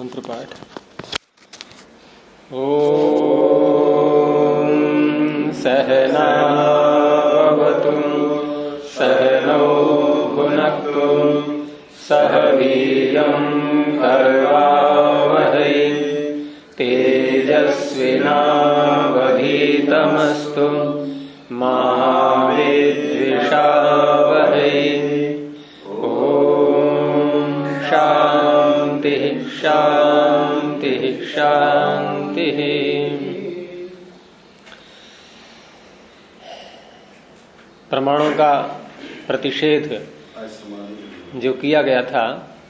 मंत्र पाठ। ओम सहना भवतु सहनौ भुनक्तु सह वीर्यं करवावहै तेजस्विनावधीतमस्तु मा विद्विषावहै। शांति शांति शांति। प्रमाणों का प्रतिषेध जो किया गया था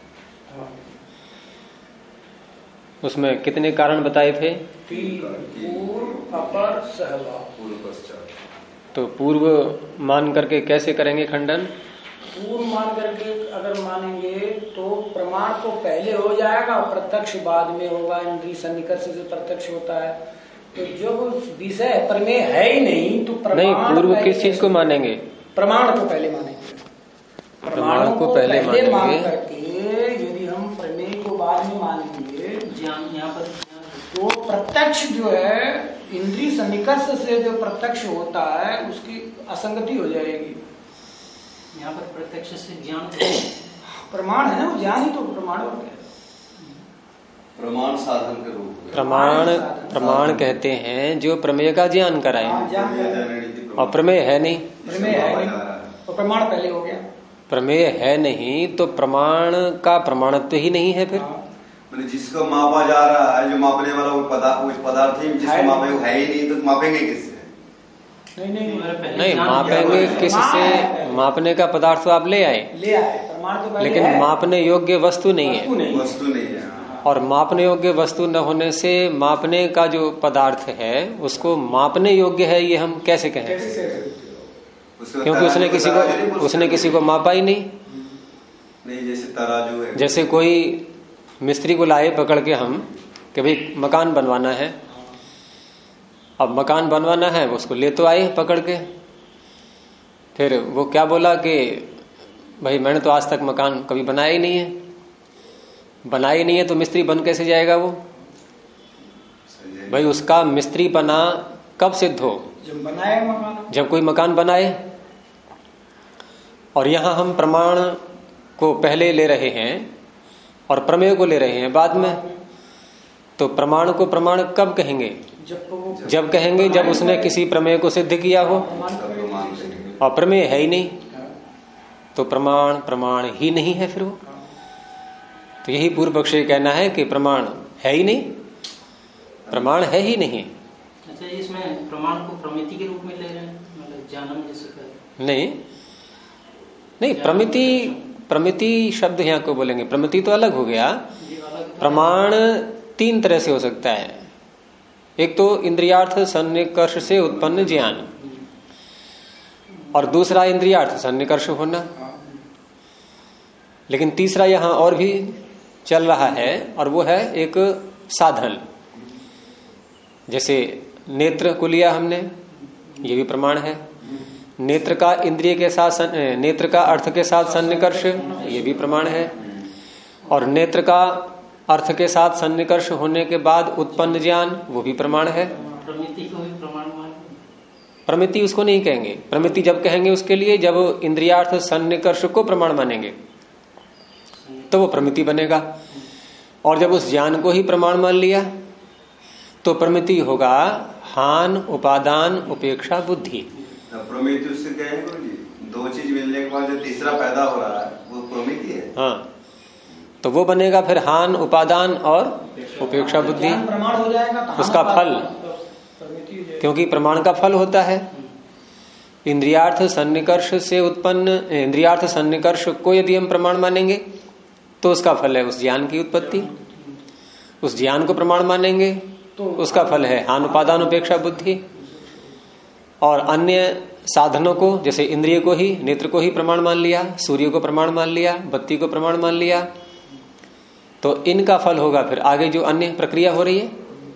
उसमें कितने कारण बताए थे? पूर्व, अपर, सहवा। तो पूर्व मान करके कैसे करेंगे खंडन? पूर्व मान करके अगर मानेंगे तो प्रमाण तो पहले हो जाएगा, प्रत्यक्ष बाद में होगा। इंद्रिय सन्निकर्ष से प्रत्यक्ष होता है। तो जो विषय प्रमेय है ही नहीं तो प्रमाण नहीं, पूर्व किस चीज को मानेंगे? प्रमाण को पहले मानेंगे। प्रमाण को पहले मान करके यदि हम प्रमेय को बाद में मानेंगे यहाँ पर तो प्रत्यक्ष जो है इंद्रिय सन्निकर्ष से जो प्रत्यक्ष होता है उसकी असंगति हो जाएगी। यहाँ पर प्रत्यक्ष से ज्ञान प्रमाण है ना, वो ज्ञान ही तो प्रमाण हो गया। प्रमाण साधन के रूप में प्रमाण कहते हैं जो प्रमेय का ज्ञान कराए, और प्रमेय है नहीं। प्रमेय है नहीं तो प्रमाण पहले हो गया। प्रमेय है नहीं तो प्रमाण का प्रमाणत्व ही नहीं है। फिर जिसको मापा जा रहा है, जो मापने वाला वो पदार्थ ही जिसको मापे वो है ही नहीं, तो मापेंगे किससे? नहीं मापेंगे किससे? मापने का पदार्थ तो आप ले आए प्रमाण तो लेकिन मापने योग्य वस्तु नहीं है। वस्तु नहीं है। और मापने योग्य वस्तु न होने से मापने का जो पदार्थ है उसको मापने योग्य है ये हम कैसे कहें? क्योंकि उसने किसी को मापा ही नहीं। जैसे तराजू है, जैसे कोई मिस्त्री को लाए पकड़ के हम कि भाई मकान बनवाना है। अब मकान बनवाना है, वो उसको ले तो आए पकड़ के, फिर वो क्या बोला कि भाई मैंने तो आज तक मकान कभी बनाया ही नहीं है। बनाया ही नहीं है तो मिस्त्री बन कैसे जाएगा वो? भाई उसका मिस्त्री बना कब सिद्ध हो? जब बनाए मकान, जब कोई मकान बनाए। और यहां हम प्रमाण को पहले ले रहे हैं और प्रमेय को ले रहे हैं बाद में। तो प्रमाण को प्रमाण कब कहेंगे? जब कहेंगे जब उसने किसी प्रमेय को सिद्ध किया हो। और प्रमेय है ही नहीं तो प्रमाण ही नहीं है फिर वो। तो यही पूर्व पक्ष कहना है कि प्रमाण है ही नहीं, प्रमाण है ही नहीं। अच्छा, इसमें प्रमाण को प्रमिति के रूप में ले रहे हैं, मतलब जानम जैसे? नहीं प्रमिति शब्द यहाँ को बोलेंगे। प्रमिति तो अलग हो गया। प्रमाण तीन तरह से हो सकता है। एक तो इंद्रियार्थ सन्निकर्ष से उत्पन्न ज्ञान, और दूसरा इंद्रियार्थ सन्निकर्ष होना। लेकिन तीसरा यहां और भी चल रहा है और वो है एक साधन। जैसे नेत्र को लिया हमने, ये भी प्रमाण है। नेत्र का इंद्रिय के साथ, नेत्र का अर्थ के साथ सन्निकर्ष, ये भी प्रमाण है। और नेत्र का अर्थ के साथ सन्निकर्ष होने के बाद उत्पन्न ज्ञान, वो भी प्रमाण है। प्रमिति को भी प्रमाण मान? प्रमिति उसको नहीं कहेंगे। प्रमिति जब कहेंगे उसके लिए जब इंद्रियार्थ सन्निकर्ष को प्रमाण मानेंगे तो वो प्रमिति बनेगा। और जब उस ज्ञान को ही प्रमाण मान लिया तो प्रमिति होगा हान, उपादान, उपेक्षा, बुद्धि। प्रमिति उससे कहेंगे दो चीज मिलने के बाद जो तीसरा पैदा हो रहा है वो प्रमिति है। हाँ, तो वो बनेगा फिर हान, उपादान और उपेक्षा, बुद्धि। प्रमाण हो जाएगा तो उसका फल, क्योंकि प्रमाण का फल होता है। इंद्रियार्थ सन्निकर्ष से उत्पन्न, इंद्रियार्थ सन्निकर्ष को यदि हम प्रमाण मानेंगे तो उसका फल है उस ज्ञान की उत्पत्ति। उस ज्ञान को प्रमाण मानेंगे तो उसका फल है हान, उपादान, उपेक्षा, बुद्धि। और अन्य साधनों को, जैसे इंद्रिय को ही, नेत्र को ही प्रमाण मान लिया, सूर्य को प्रमाण मान लिया, बत्ती को प्रमाण मान लिया, तो इनका फल होगा फिर आगे जो अन्य प्रक्रिया हो रही है,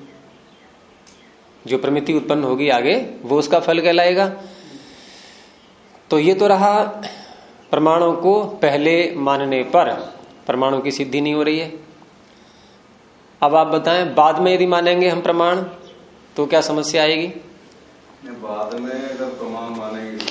जो प्रमिति उत्पन्न होगी आगे, वो उसका फल कहलाएगा। तो ये तो रहा प्रमाणों को पहले मानने पर प्रमाणों की सिद्धि नहीं हो रही है। अब आप बताएं, बाद में यदि मानेंगे हम प्रमाण तो क्या समस्या आएगी? बाद में अगर प्रमाण मानेंगे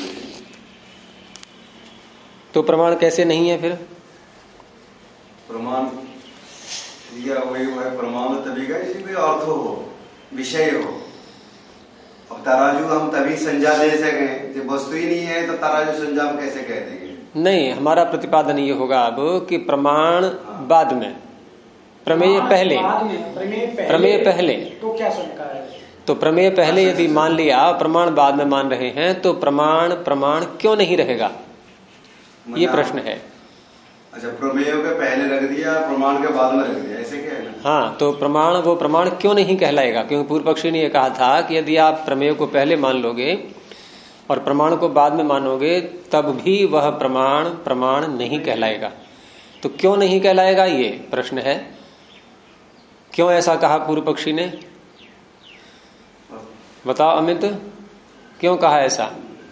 तो प्रमाण कैसे नहीं है फिर? प्रमाण या वही प्रमाण तभी का इसी कोई अर्थ हो, विषय हो। अब तराजू हम तभी संज्ञा दे सके, जब वस्तु ही नहीं है तो तराजू संज्ञा हम कैसे कह देंगे? नहीं, हमारा प्रतिपादन ये होगा अब कि प्रमाण बाद में, प्रमेय पहले। प्रमेय पहले तो क्या शंका है? तो प्रमेय पहले यदि मान लिया, प्रमाण बाद में मान रहे हैं, तो प्रमाण प्रमाण क्यों नहीं रहेगा, ये प्रश्न है। अच्छा, प्रमेय के पहले रख दिया, प्रमाण के बाद में रख दिया, ऐसे क्या है ना? हाँ, तो प्रमाण वो प्रमाण क्यों नहीं कहलाएगा? क्योंकि पूर्व पक्षी ने यह कहा था कि यदि आप प्रमेय को पहले मान लोगे और प्रमाण को बाद में मानोगे तब भी वह प्रमाण प्रमाण नहीं कहलाएगा। तो क्यों नहीं कहलाएगा, ये प्रश्न है। क्यों ऐसा कहा पूर्व पक्षी ने? बताओ अमित, क्यों कहा ऐसा?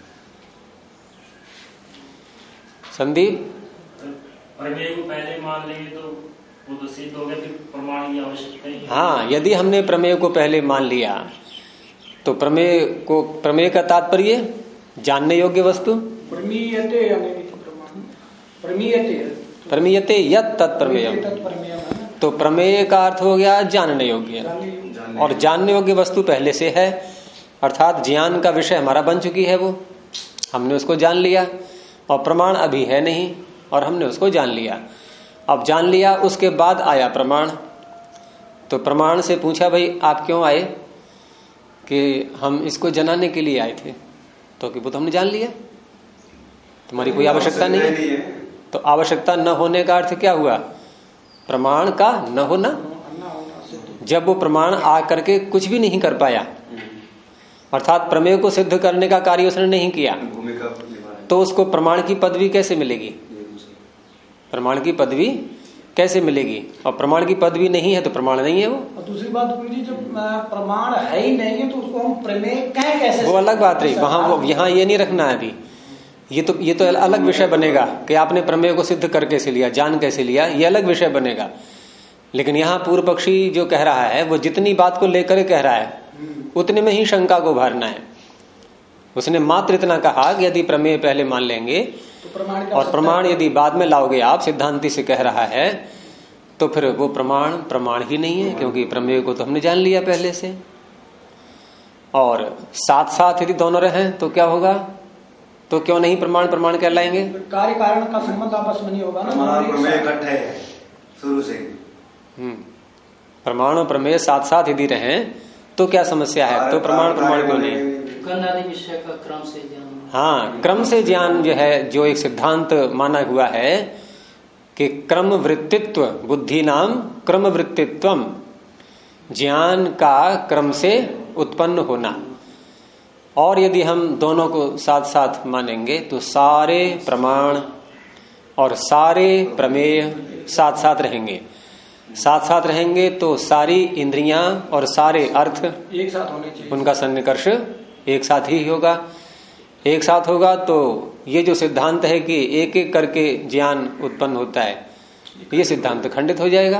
संदीप? प्रमेय को पहले मान लेंगे तो वो तो सिद्ध हो गया, फिर प्रमाण की आवश्यकता ही। हाँ, यदि हमने प्रमेय को पहले मान लिया तो प्रमेय का तात्पर्य जानने योग्य वस्तु, प्रमीयते यत् तत्प्रमेयम्। तो प्रमेय का अर्थ हो गया जानने योग्य, और जानने योग्य वस्तु पहले से है, अर्थात ज्ञान का विषय हमारा बन चुकी है, वो हमने उसको जान लिया। और प्रमाण अभी है नहीं और हमने उसको जान लिया। अब जान लिया, उसके बाद आया प्रमाण। तो प्रमाण से पूछा, भाई आप क्यों आए? कि हम इसको जनाने के लिए आए थे। तो कि वो तो हमने जान लिया, तुम्हारी कोई आवश्यकता नहीं है। तो आवश्यकता न होने का अर्थ क्या हुआ? प्रमाण का न होना। जब वो प्रमाण आ करके कुछ भी नहीं कर पाया, अर्थात प्रमेय को सिद्ध करने का कार्य उसने नहीं किया, तो उसको प्रमाण की पदवी कैसे मिलेगी? प्रमाण की पदवी कैसे मिलेगी? और प्रमाण की पदवी नहीं है तो प्रमाण नहीं है वो। और दूसरी बात गुरुजी, जब प्रमाण है ही नहीं है तो उसको हम प्रमेय कह कैसे? वो अलग बात रही, वहां वो यहाँ ये नहीं रखना है अभी। ये तो अलग विषय बनेगा कि आपने प्रमेय को सिद्ध कर कैसे लिया, जान कैसे लिया, ये अलग विषय बनेगा। लेकिन यहाँ पूर्व पक्षी जो कह रहा है वो जितनी बात को लेकर कह रहा है उतने में ही शंका को भरना है। उसने मात्र इतना कहा कि यदि प्रमेय पहले मान लेंगे तो और प्रमाण यदि बाद में लाओगे आप, सिद्धांति से कह रहा है, तो फिर वो प्रमाण प्रमाण ही नहीं है, क्योंकि प्रमेय को तो हमने जान लिया पहले से। और साथ साथ यदि दोनों रहे तो क्या होगा? तो क्यों नहीं प्रमाण प्रमाण कहलाएंगे? कार्य कारण का संबंध आपस में नहीं होगा ना, प्रमेय इकट्ठे है शुरू से। प्रमाण और प्रमेय साथ साथ यदि रहे तो क्या समस्या है? तो प्रमाण प्रमाण क्यों नहीं? गंधादि विषय का क्रम से ज्ञान। हाँ, क्रम से ज्ञान जो है, जो एक सिद्धांत माना हुआ है कि क्रम वृत्तित्व, बुद्धि नाम क्रम वृत्तित्वम, ज्ञान का क्रम से उत्पन्न होना। और यदि हम दोनों को साथ साथ मानेंगे तो सारे प्रमाण और सारे प्रमेय साथ साथ रहेंगे। साथ साथ रहेंगे तो सारी इंद्रियां और सारे अर्थ एक साथ होने चाहिए, उनका सन्निकर्ष एक साथ ही होगा। एक साथ होगा तो ये जो सिद्धांत है कि एक एक करके ज्ञान उत्पन्न होता है, ये सिद्धांत खंडित हो जाएगा।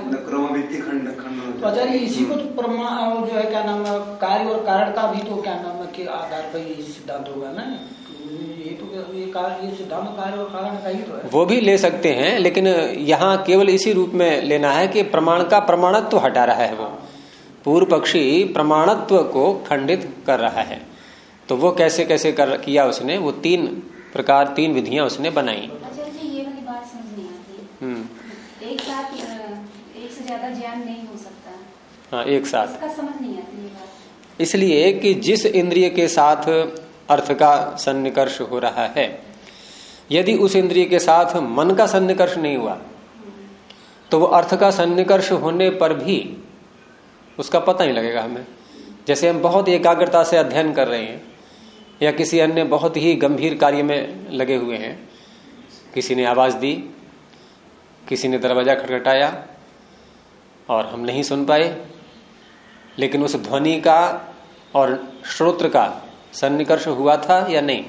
तो आचार्य इसी को तो प्रमाण जो है क्या नाम है, कार्य और कारण का भी तो क्या नाम है के आधार पर ये सिद्धांत होगा ना। ये तो ये सिद्धांत कार्य और कारण का ही तो है। वो भी ले सकते हैं, लेकिन यहाँ केवल इसी रूप में लेना है कि प्रमाण का प्रमाणत्व हटा रहा है। वो पूर्व पक्षी प्रमाणत्व को खंडित कर रहा है। तो वो कैसे कैसे किया उसने, वो तीन प्रकार, तीन विधियां उसने बनाई। ये वाली बात समझ नहीं आती। एक साथ एक से ज्यादा ज्ञान नहीं हो सकता। हाँ, एक साथ इसका समझ नहीं आती ये बात। इसलिए कि जिस इंद्रिय के साथ अर्थ का सन्निकर्ष हो रहा है, यदि उस इंद्रिय के साथ मन का सन्निकर्ष नहीं हुआ तो वो अर्थ का सन्निकर्ष होने पर भी उसका पता नहीं लगेगा हमें। जैसे हम बहुत एकाग्रता से अध्ययन कर रहे हैं या किसी अन्य बहुत ही गंभीर कार्य में लगे हुए हैं, किसी ने आवाज दी, किसी ने दरवाजा खटखटाया और हम नहीं सुन पाए, लेकिन उस ध्वनि का और श्रोत्र का सन्निकर्ष हुआ था या नहीं?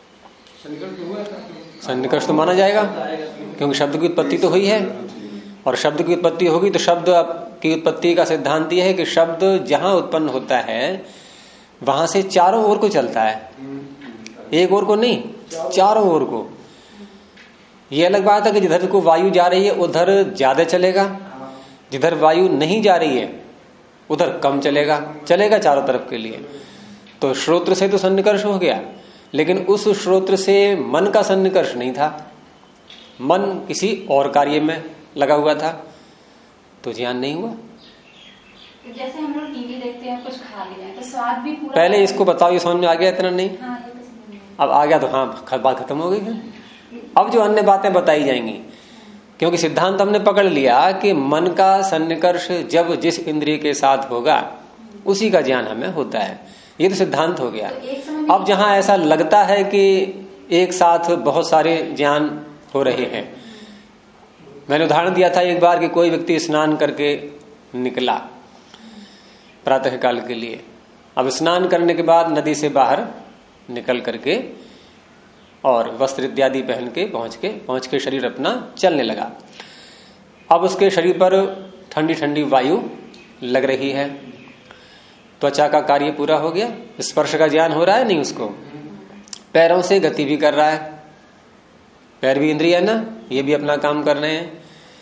सन्निकर्ष तो माना जाएगा, क्योंकि शब्द की उत्पत्ति तो हुई है, और शब्द की उत्पत्ति होगी तो शब्द की उत्पत्ति का सिद्धांत यह है कि शब्द जहां उत्पन्न होता है वहां से चारों ओर को चलता है, एक ओर को नहीं, चारों ओर को। ये अलग बात है कि जिधर को वायु जा रही है उधर ज्यादा चलेगा, जिधर वायु नहीं जा रही है उधर कम चलेगा, चलेगा चारों तरफ के लिए। तो श्रोत्र से तो सन्निकर्ष हो गया, लेकिन उस श्रोत्र से मन का सन्निकर्ष नहीं था, मन किसी और कार्य में लगा हुआ था, तो ज्ञान नहीं हुआ। जैसे हम लोग टीवी देखते हैं, कुछ खा लिया तो स्वाद भी पूरा। पहले इसको बताओ, ये समझ में आ गया? इतना नहीं, हाँ, ये तो समझ में अब आ गया तो हाँ, बात खत्म हो गई फिर। अब जो अन्य बातें बताई जाएंगी, क्योंकि सिद्धांत हमने पकड़ लिया कि मन का सन्निकर्ष जब जिस इंद्रिय के साथ होगा उसी का ज्ञान हमें होता है, ये तो सिद्धांत हो गया। तो अब जहां ऐसा लगता है कि एक साथ बहुत सारे ज्ञान हो रहे हैं, मैंने उदाहरण दिया था एक बार कि कोई व्यक्ति स्नान करके निकला प्रातः काल के लिए, अब स्नान करने के बाद नदी से बाहर निकल करके और वस्त्र इत्यादि पहन के पहुंच के शरीर अपना चलने लगा। अब उसके शरीर पर ठंडी ठंडी वायु लग रही है, त्वचा का कार्य पूरा हो गया, स्पर्श का ज्ञान हो रहा है नहीं उसको, पैरों से गति भी कर रहा है, पैर भी इंद्रिय है ना, ये भी अपना काम कर रहे हैं,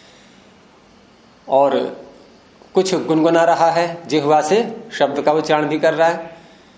और कुछ गुनगुना रहा है, जिह्वा से शब्द का उच्चारण भी कर रहा है।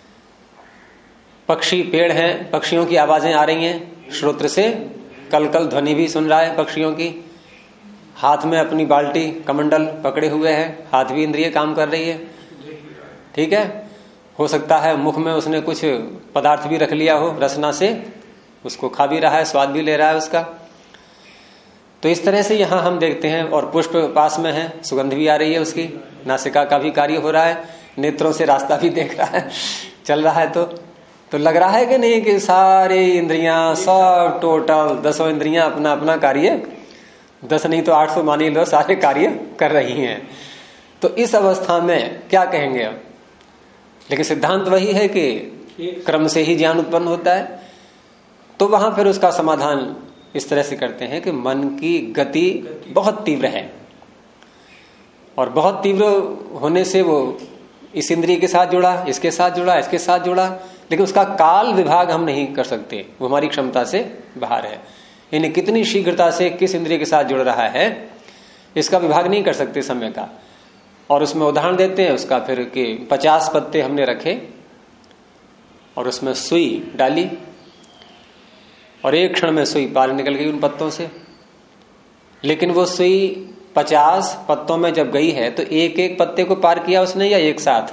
पक्षी पेड़ हैं, पक्षियों की आवाजें आ रही हैं, श्रोत्र से कल ध्वनि भी सुन रहा है पक्षियों की। हाथ में अपनी बाल्टी कमंडल पकड़े हुए है, हाथ भी इंद्रिय काम कर रही है, ठीक है। हो सकता है मुख में उसने कुछ पदार्थ भी रख लिया हो, रसना से उसको खा भी रहा है, स्वाद भी ले रहा है उसका। तो इस तरह से यहां हम देखते हैं, और पुष्प पास में है, सुगंध भी आ रही है उसकी, नासिका का भी कार्य हो रहा है, नेत्रों से रास्ता भी देख रहा है, चल रहा है। तो लग रहा है कि नहीं कि सारे इंद्रियां सब टोटल 10 इंद्रियां अपना अपना कार्य, 10 नहीं तो 800 मान लो, सारे कार्य कर रही हैं। तो इस अवस्था में क्या कहेंगे अब? लेकिन सिद्धांत वही है कि क्रम से ही ज्ञान उत्पन्न होता है। तो वहां फिर उसका समाधान इस तरह से करते हैं कि मन की गति बहुत तीव्र है, और बहुत तीव्र होने से वो इस इंद्रिय के साथ जुड़ा, इसके साथ जुड़ा, इसके साथ जुड़ा, लेकिन उसका काल विभाग हम नहीं कर सकते, वो हमारी क्षमता से बाहर है। यानी कितनी शीघ्रता से किस इंद्रिय के साथ जुड़ रहा है, इसका विभाग नहीं कर सकते समय का। और उसमें उदाहरण देते हैं उसका फिर कि 50 पत्ते हमने रखे और उसमें सुई डाली, और एक क्षण में सुई पार निकल गई उन पत्तों से। लेकिन वो सुई 50 पत्तों में जब गई है तो एक एक पत्ते को पार किया उसने या एक साथ?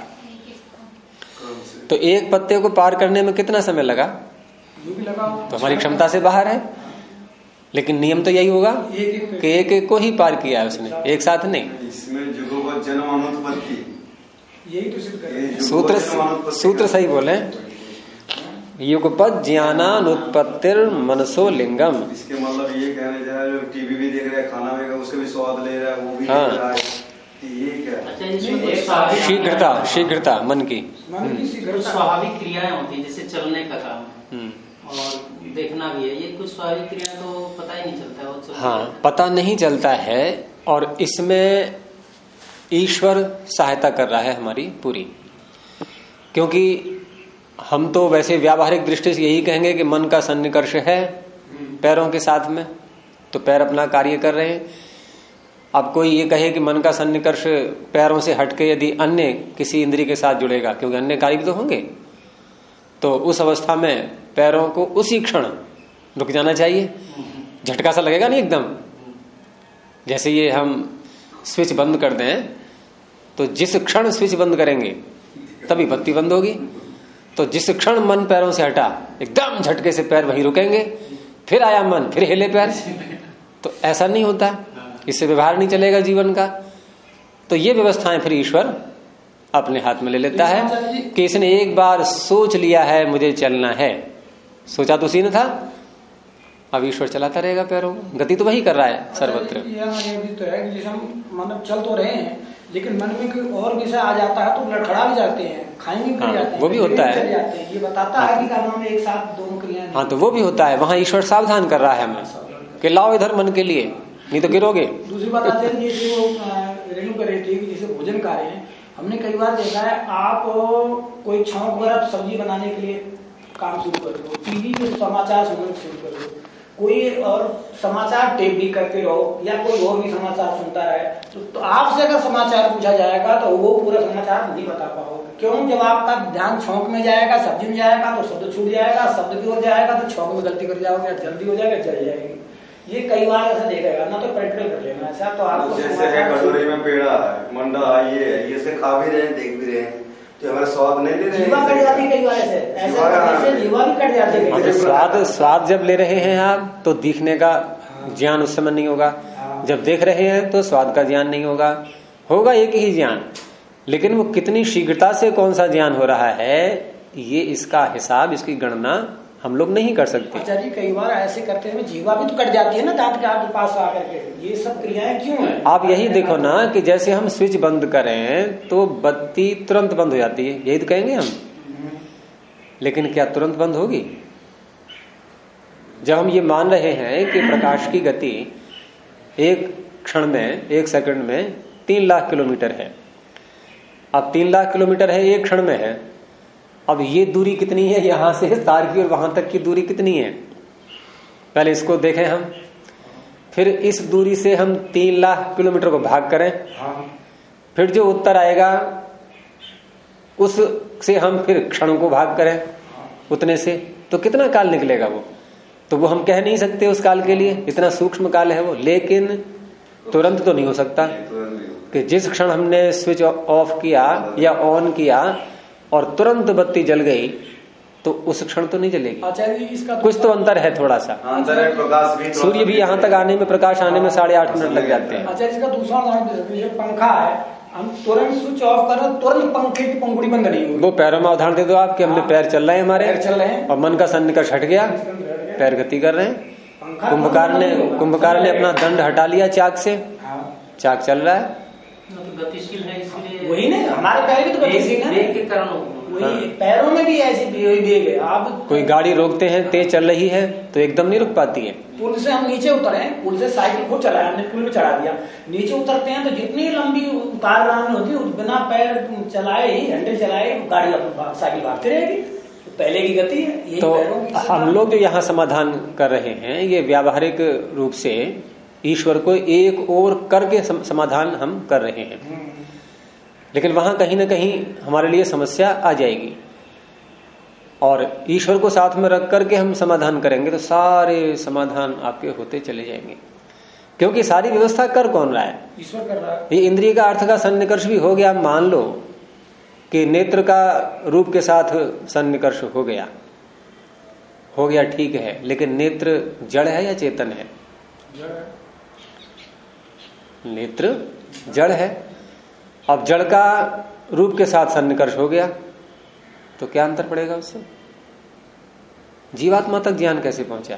तो एक पत्ते को पार करने में कितना समय लगा? तो हमारी क्षमता से बाहर है। लेकिन नियम तो यही होगा कि एक एक को ही पार किया है उसने, एक साथ नहीं। इसमें जुगपद जन्म अनुत्पत्ति, यही तो सिद्ध कर सूत्र सही बोले, युगपद ज्ञानानुत्पत्तिर मनसो लिंगम। इसके मतलब ये कहने जा रहे, टीवी भी देख रहे हैं, खाना भी उसके भी स्वाद ले रहा है, वो भी हाँ। ले रहा है, ये क्या? शीघ्रता मन की स्वाभाविक क्रियाएं होती है, जैसे चलने का काम और देखना भी है, ये कुछ स्वाभाविक क्रिया तो पता ही नहीं चलता है। हाँ, पता नहीं चलता है, और इसमें ईश्वर सहायता कर रहा है हमारी पूरी। क्योंकि हम तो वैसे व्यावहारिक दृष्टि से यही कहेंगे कि मन का सन्निकर्ष है पैरों के साथ में, तो पैर अपना कार्य कर रहे हैं। अब कोई ये कहे कि मन का सन्निकर्ष पैरों से हटके यदि अन्य किसी इंद्रिय के साथ जुड़ेगा, क्योंकि अन्य कार्य भी तो होंगे, तो उस अवस्था में पैरों को उसी क्षण रुक जाना चाहिए। झटका सा लगेगा नहीं एकदम, जैसे ये हम स्विच बंद कर दें, तो जिस क्षण स्विच बंद करेंगे तभी बत्ती बंद होगी। तो जिस क्षण मन पैरों से हटा, एकदम झटके से पैर वहीं रुकेंगे, फिर आया मन, फिर हिले पैर। तो ऐसा नहीं होता, इससे व्यवहार नहीं चलेगा जीवन का। तो ये व्यवस्थाएं फिर ईश्वर अपने हाथ में ले लेता है कि इसने एक बार सोच लिया है मुझे चलना है, सोचा तो उसी ने था, अब ईश्वर चलाता रहेगा पैरों को, गति तो वही कर रहा है सर्वत्र। ये भी तो है कि जैसे हम मतलब चल तो रहे हैं, लेकिन मन में कोई और विषय आ जाता है तो लड़खड़ा भी जाते हैं, खाएंगे भी जाते हैं, वो भी होता है। ये बताता है कि कर्म में एक साथ दोनों क्रियाएं। हाँ, तो वो भी होता है, वहां ईश्वर सावधान कर रहा है हमें कि लाओ इधर मन के लिए, नहीं तो गिरोगे। दूसरी बात आती है, ये जो रेणु का रहती है कि जैसे भोजन खा रहे हैं, हमने कई बार देखा है, आप कोई छौंक वगैरह सब्जी बनाने के लिए काम शुरू कर दो, टीवी पे समाचार सुनना शुरू कर दो, कोई और समाचार टेप भी करते रहो या कोई और भी समाचार सुनता है, तो आपसे अगर समाचार पूछा जाएगा तो वो पूरा समाचार नहीं बता पाओगे। क्यों? जब आपका ध्यान छौंक में जाएगा, सब्जी में जाएगा तो शब्द छूट जाएगा, शब्द की ओर जाएगा तो छौंक में गलती कर जाओगे, जल्दी हो जाएगा, जल जाएगी। ये कई बार ऐसा देखेगा ना, तो प्रैक्टिकल कर लेना ऐसा। तो आपको जैसे है कटोरी में पेड़ा है, मंडा है, ये से खा भी रहे हैं, देख भी रहे हैं, तो हमारा स्वाद नहीं ले रहे हैं, जीवा कट जाती है कई बार ऐसे जीवा भी कट जाती है। स्वाद जब ले रहे हैं आप तो दिखने का ज्ञान उस समय नहीं होगा, जब देख रहे हैं तो स्वाद का ज्ञान नहीं होगा, होगा एक ही ज्ञान, लेकिन वो कितनी शीघ्रता से कौन सा ज्ञान हो रहा है, ये इसका हिसाब, इसकी गणना हम लोग नहीं कर सकते। अच्छा जी, कई बार ऐसे करते हैं जीवा भी तो कट जाती है ना दांत के आपके पास आकर के, ये सब क्रियाएं क्यों है? आप यही देखो ना कि जैसे हम स्विच बंद करें तो बत्ती तुरंत बंद हो जाती है, यही तो कहेंगे हम, लेकिन क्या तुरंत बंद होगी? जब हम ये मान रहे हैं कि प्रकाश की गति एक क्षण में, एक सेकंड में 3 लाख किलोमीटर है, अब 3 लाख किलोमीटर है, एक क्षण में है, अब ये दूरी कितनी है यहां से तार की और वहां तक की दूरी कितनी है, पहले इसको देखें हम, फिर इस दूरी से हम 3 लाख किलोमीटर को भाग करें, फिर जो उत्तर आएगा उससे हम फिर क्षण को भाग करें उतने से, तो कितना काल निकलेगा वो, तो वो हम कह नहीं सकते उस काल के लिए, इतना सूक्ष्म काल है वो। लेकिन तुरंत तो नहीं हो सकता कि जिस क्षण हमने स्विच ऑफ किया या ऑन किया और तुरंत बत्ती जल गई तो उस क्षण तो नहीं जलेगी। अच्छा जी, इसका कुछ तो अंतर है थोड़ा सा, प्रकाश भी, सूर्य भी यहाँ तक आने में, प्रकाश आने में 8.5 मिनट लग जाते हैं। अच्छा, इसका दूसरा उदाहरण दे सकते हैं, पंखा है, हम तुरंत स्विच ऑफ करें, तुरंत पंखे की पंखुड़ी बंद नहीं होगी। वो पैरों में उदाहरण दे दो आप कि हमने पैर चल रहे हैं हमारे, पैर चल रहे हैं और मन का सन्निकर्ष हट गया, पैर गति कर रहे हैं, कुंभकार ने अपना दंड हटा लिया चाक से, चाक चल रहा है, गतिशील है, इसलिए वही नहीं, हमारे पैर भी तो गतिशील है, वेग के कारण वही पैरों में भी ऐसी वेग है। आप कोई गाड़ी रोकते हैं, तेज चल रही है तो एकदम नहीं रुक पाती है। पुल से हम नीचे उतरे, पुल से साइकिल को चलाया हमने, पुल में चढ़ा दिया, नीचे उतरते हैं तो जितनी लंबी उतार होती है बिना पैर चलाए ही, हैंडल चलाए गाड़ी साइकिल भागती रहेगी, पहले की गति है। तो हम लोग जो यहाँ समाधान कर रहे हैं ये व्यावहारिक रूप से ईश्वर को एक और करके समाधान हम कर रहे हैं, लेकिन वहां कहीं ना कहीं हमारे लिए समस्या आ जाएगी, और ईश्वर को साथ में रख करके हम समाधान करेंगे तो सारे समाधान आपके होते चले जाएंगे, क्योंकि सारी व्यवस्था कर कौन रहा है? ईश्वर कर रहा है। ये इंद्रिय का अर्थ का सन्निकर्ष भी हो गया, मान लो कि नेत्र का रूप के साथ सन्निकर्ष हो गया ठीक है, लेकिन नेत्र जड़ है या चेतन है? नेत्र जड़ है। अब जड़ का रूप के साथ सन्निकर्ष हो गया तो क्या अंतर पड़ेगा उससे? जीवात्मा तक ज्ञान कैसे पहुंचा?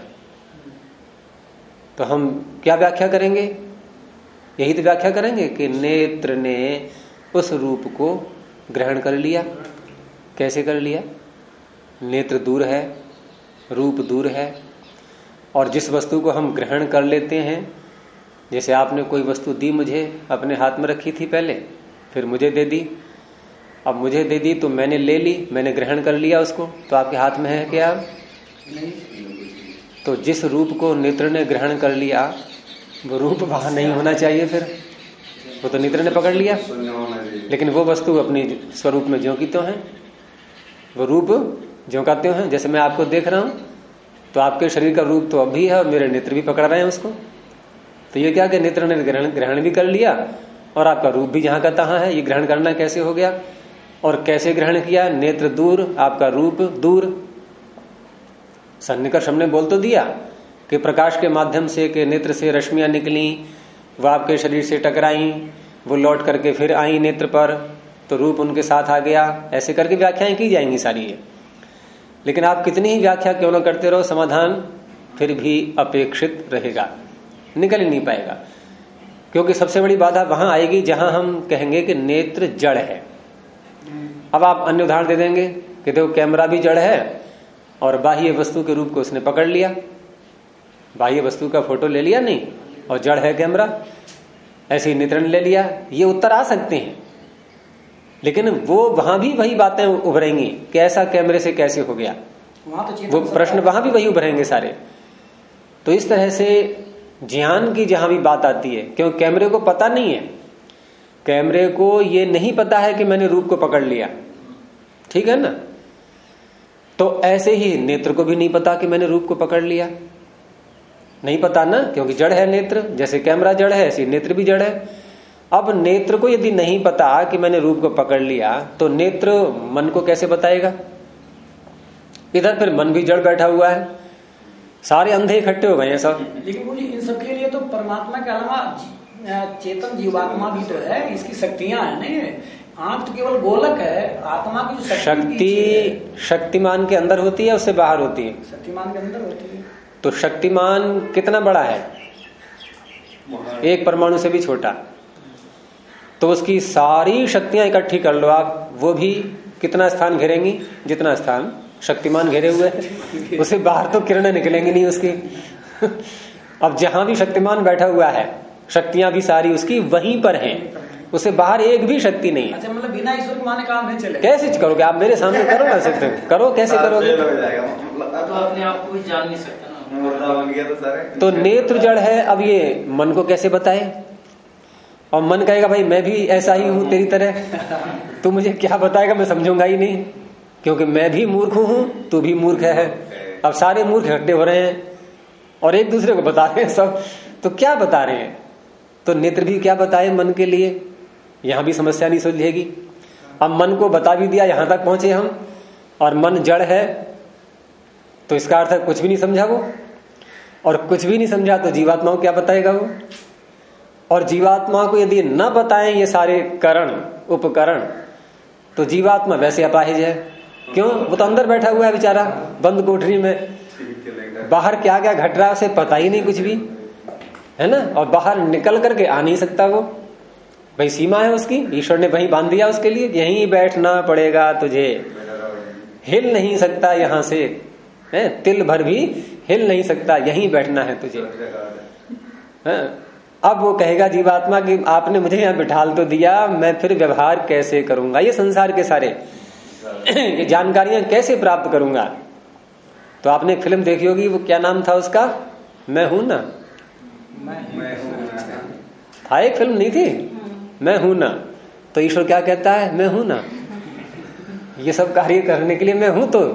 तो हम क्या व्याख्या करेंगे? यही तो व्याख्या करेंगे कि नेत्र ने उस रूप को ग्रहण कर लिया। कैसे कर लिया? नेत्र दूर है, रूप दूर है, और जिस वस्तु को हम ग्रहण कर लेते हैं, जैसे आपने कोई वस्तु दी मुझे, अपने हाथ में रखी थी पहले, फिर मुझे दे दी, अब मुझे दे दी तो मैंने ले ली, मैंने ग्रहण कर लिया उसको, तो आपके हाथ में है क्या? नहीं। तो जिस रूप को नेत्र ने ग्रहण कर लिया वो रूप वहां नहीं होना चाहिए, फिर वो तो नेत्र ने पकड़ लिया, लेकिन वो वस्तु अपनी स्वरूप में ज्यों की त्यों है, वो रूप ज्यों का त्यों है। जैसे मैं आपको देख रहा हूं तो आपके शरीर का रूप तो अब भी है और मेरे नेत्र भी पकड़ रहे हैं उसको, तो ये क्या कि नेत्र ने ग्रहण भी कर लिया और आपका रूप भी जहां का तहां है। ये ग्रहण करना कैसे हो गया और कैसे ग्रहण किया? नेत्र दूर, आपका रूप दूर। सन्निकर्ष हमने बोल तो दिया कि प्रकाश के माध्यम से के नेत्र से रश्मियां निकली, वह आपके शरीर से टकराई, वो लौट करके फिर आई नेत्र पर, तो रूप उनके साथ आ गया। ऐसे करके व्याख्याएं की जाएंगी सारी ये, लेकिन आप कितनी ही व्याख्या क्यों न करते रहो, समाधान फिर भी अपेक्षित रहेगा, निकल ही नहीं पाएगा। क्योंकि सबसे बड़ी बाधा वहां आएगी जहां हम कहेंगे कि नेत्र जड़ है। अब आप अन्य उदाहरण दे देंगे कि देखो कैमरा भी जड़ है और बाह्य वस्तु के रूप को उसने पकड़ लिया, बाह्य वस्तु का फोटो ले लिया नहीं, और जड़ है कैमरा, ऐसे ही नेत्र ने ले लिया, ये उत्तर आ सकते हैं, लेकिन वो वहां भी वही बातें उभरेंगी कि ऐसा कैमरे से कैसे हो गया, वो प्रश्न वहां भी वही उभरेंगे सारे। तो इस तरह से ज्ञान की जहां भी बात आती है, क्यों कैमरे को पता नहीं है, कैमरे को ये नहीं पता है कि मैंने रूप को पकड़ लिया, ठीक है ना। तो ऐसे ही नेत्र को भी नहीं पता कि मैंने रूप को पकड़ लिया, नहीं पता ना, क्योंकि जड़ है नेत्र, जैसे कैमरा जड़ है ऐसे नेत्र भी जड़ है। अब नेत्र को यदि नहीं पता कि मैंने रूप को पकड़ लिया, तो नेत्र मन को कैसे बताएगा? इधर फिर मन भी जड़ बैठा हुआ है, सारे अंधे इकट्ठे हो गए हैं सब। लेकिन मुझे इन सबके लिए तो परमात्मा के अलावा चेतन जीवात्मा भी तो है, इसकी शक्तियां है ना। आंख तो केवल गोलक है, आत्मा की जो शक्ति शक्तिमान के अंदर होती है, उससे बाहर होती है? शक्तिमान के अंदर होती है। तो शक्तिमान कितना बड़ा है? एक परमाणु से भी छोटा। तो उसकी सारी शक्तियां इकट्ठी कर लो आप, वो भी कितना स्थान घेरेंगी? जितना स्थान शक्तिमान घेरे हुए है, उससे बाहर तो किरणें निकलेंगी नहीं उसकी। अब जहां भी शक्तिमान बैठा हुआ है, शक्तियां भी सारी उसकी वहीं पर हैं, उससे बाहर एक भी शक्ति नहीं है। अच्छा, मतलब बिना ईश्वर के माने काम नहीं चले। कैसे करोगे आप? मेरे सामने करो ना, सकते करो, कैसे करोगे? तो अपने आप को जान नहीं सकता ना। तो नेत्र जड़ है, अब ये मन को कैसे बताए? और मन कहेगा भाई मैं भी ऐसा ही हूं तेरी तरह, तू मुझे क्या बताएगा, मैं समझूंगा ही नहीं, क्योंकि मैं भी मूर्ख हूं, तू भी मूर्ख है। अब सारे मूर्ख इकट्ठे हो रहे हैं और एक दूसरे को बता रहे हैं सब, तो क्या बता रहे हैं? तो नेत्र भी क्या बताए मन के लिए? यहां भी समस्या नहीं सुलझेगी। अब मन को बता भी दिया, यहां तक पहुंचे हम, और मन जड़ है, तो इसका अर्थ कुछ भी नहीं समझा वो, और कुछ भी नहीं समझा तो जीवात्मा को क्या बताएगा वो? और जीवात्मा को यदि न बताएं ये सारे करण उपकरण, तो जीवात्मा वैसे अपाहिज है। क्यों? वो तो अंदर बैठा हुआ है बेचारा, बंद कोठरी में, बाहर क्या क्या घट रहा है उसे पता ही नहीं कुछ भी, है ना। और बाहर निकल करके आ नहीं सकता वो, भाई सीमा है उसकी, ईश्वर ने वहीं बांध दिया उसके लिए, यहीं बैठना पड़ेगा तुझे, हिल नहीं सकता यहां से, है तिल भर भी हिल नहीं सकता, यहीं बैठना है तुझे। है? अब वो कहेगा जीवात्मा कि आपने मुझे यहाँ बिठाल तो दिया, मैं फिर व्यवहार कैसे करूंगा, ये संसार के सारे ये जानकारियां कैसे प्राप्त करूंगा? तो आपने फिल्म देखी होगी, वो क्या नाम था उसका, मैं हूं ना, था एक फिल्म नहीं थी, मैं हूं ना। तो ईश्वर क्या कहता है? मैं हूं ना, ये सब कार्य करने के लिए मैं हूं, तो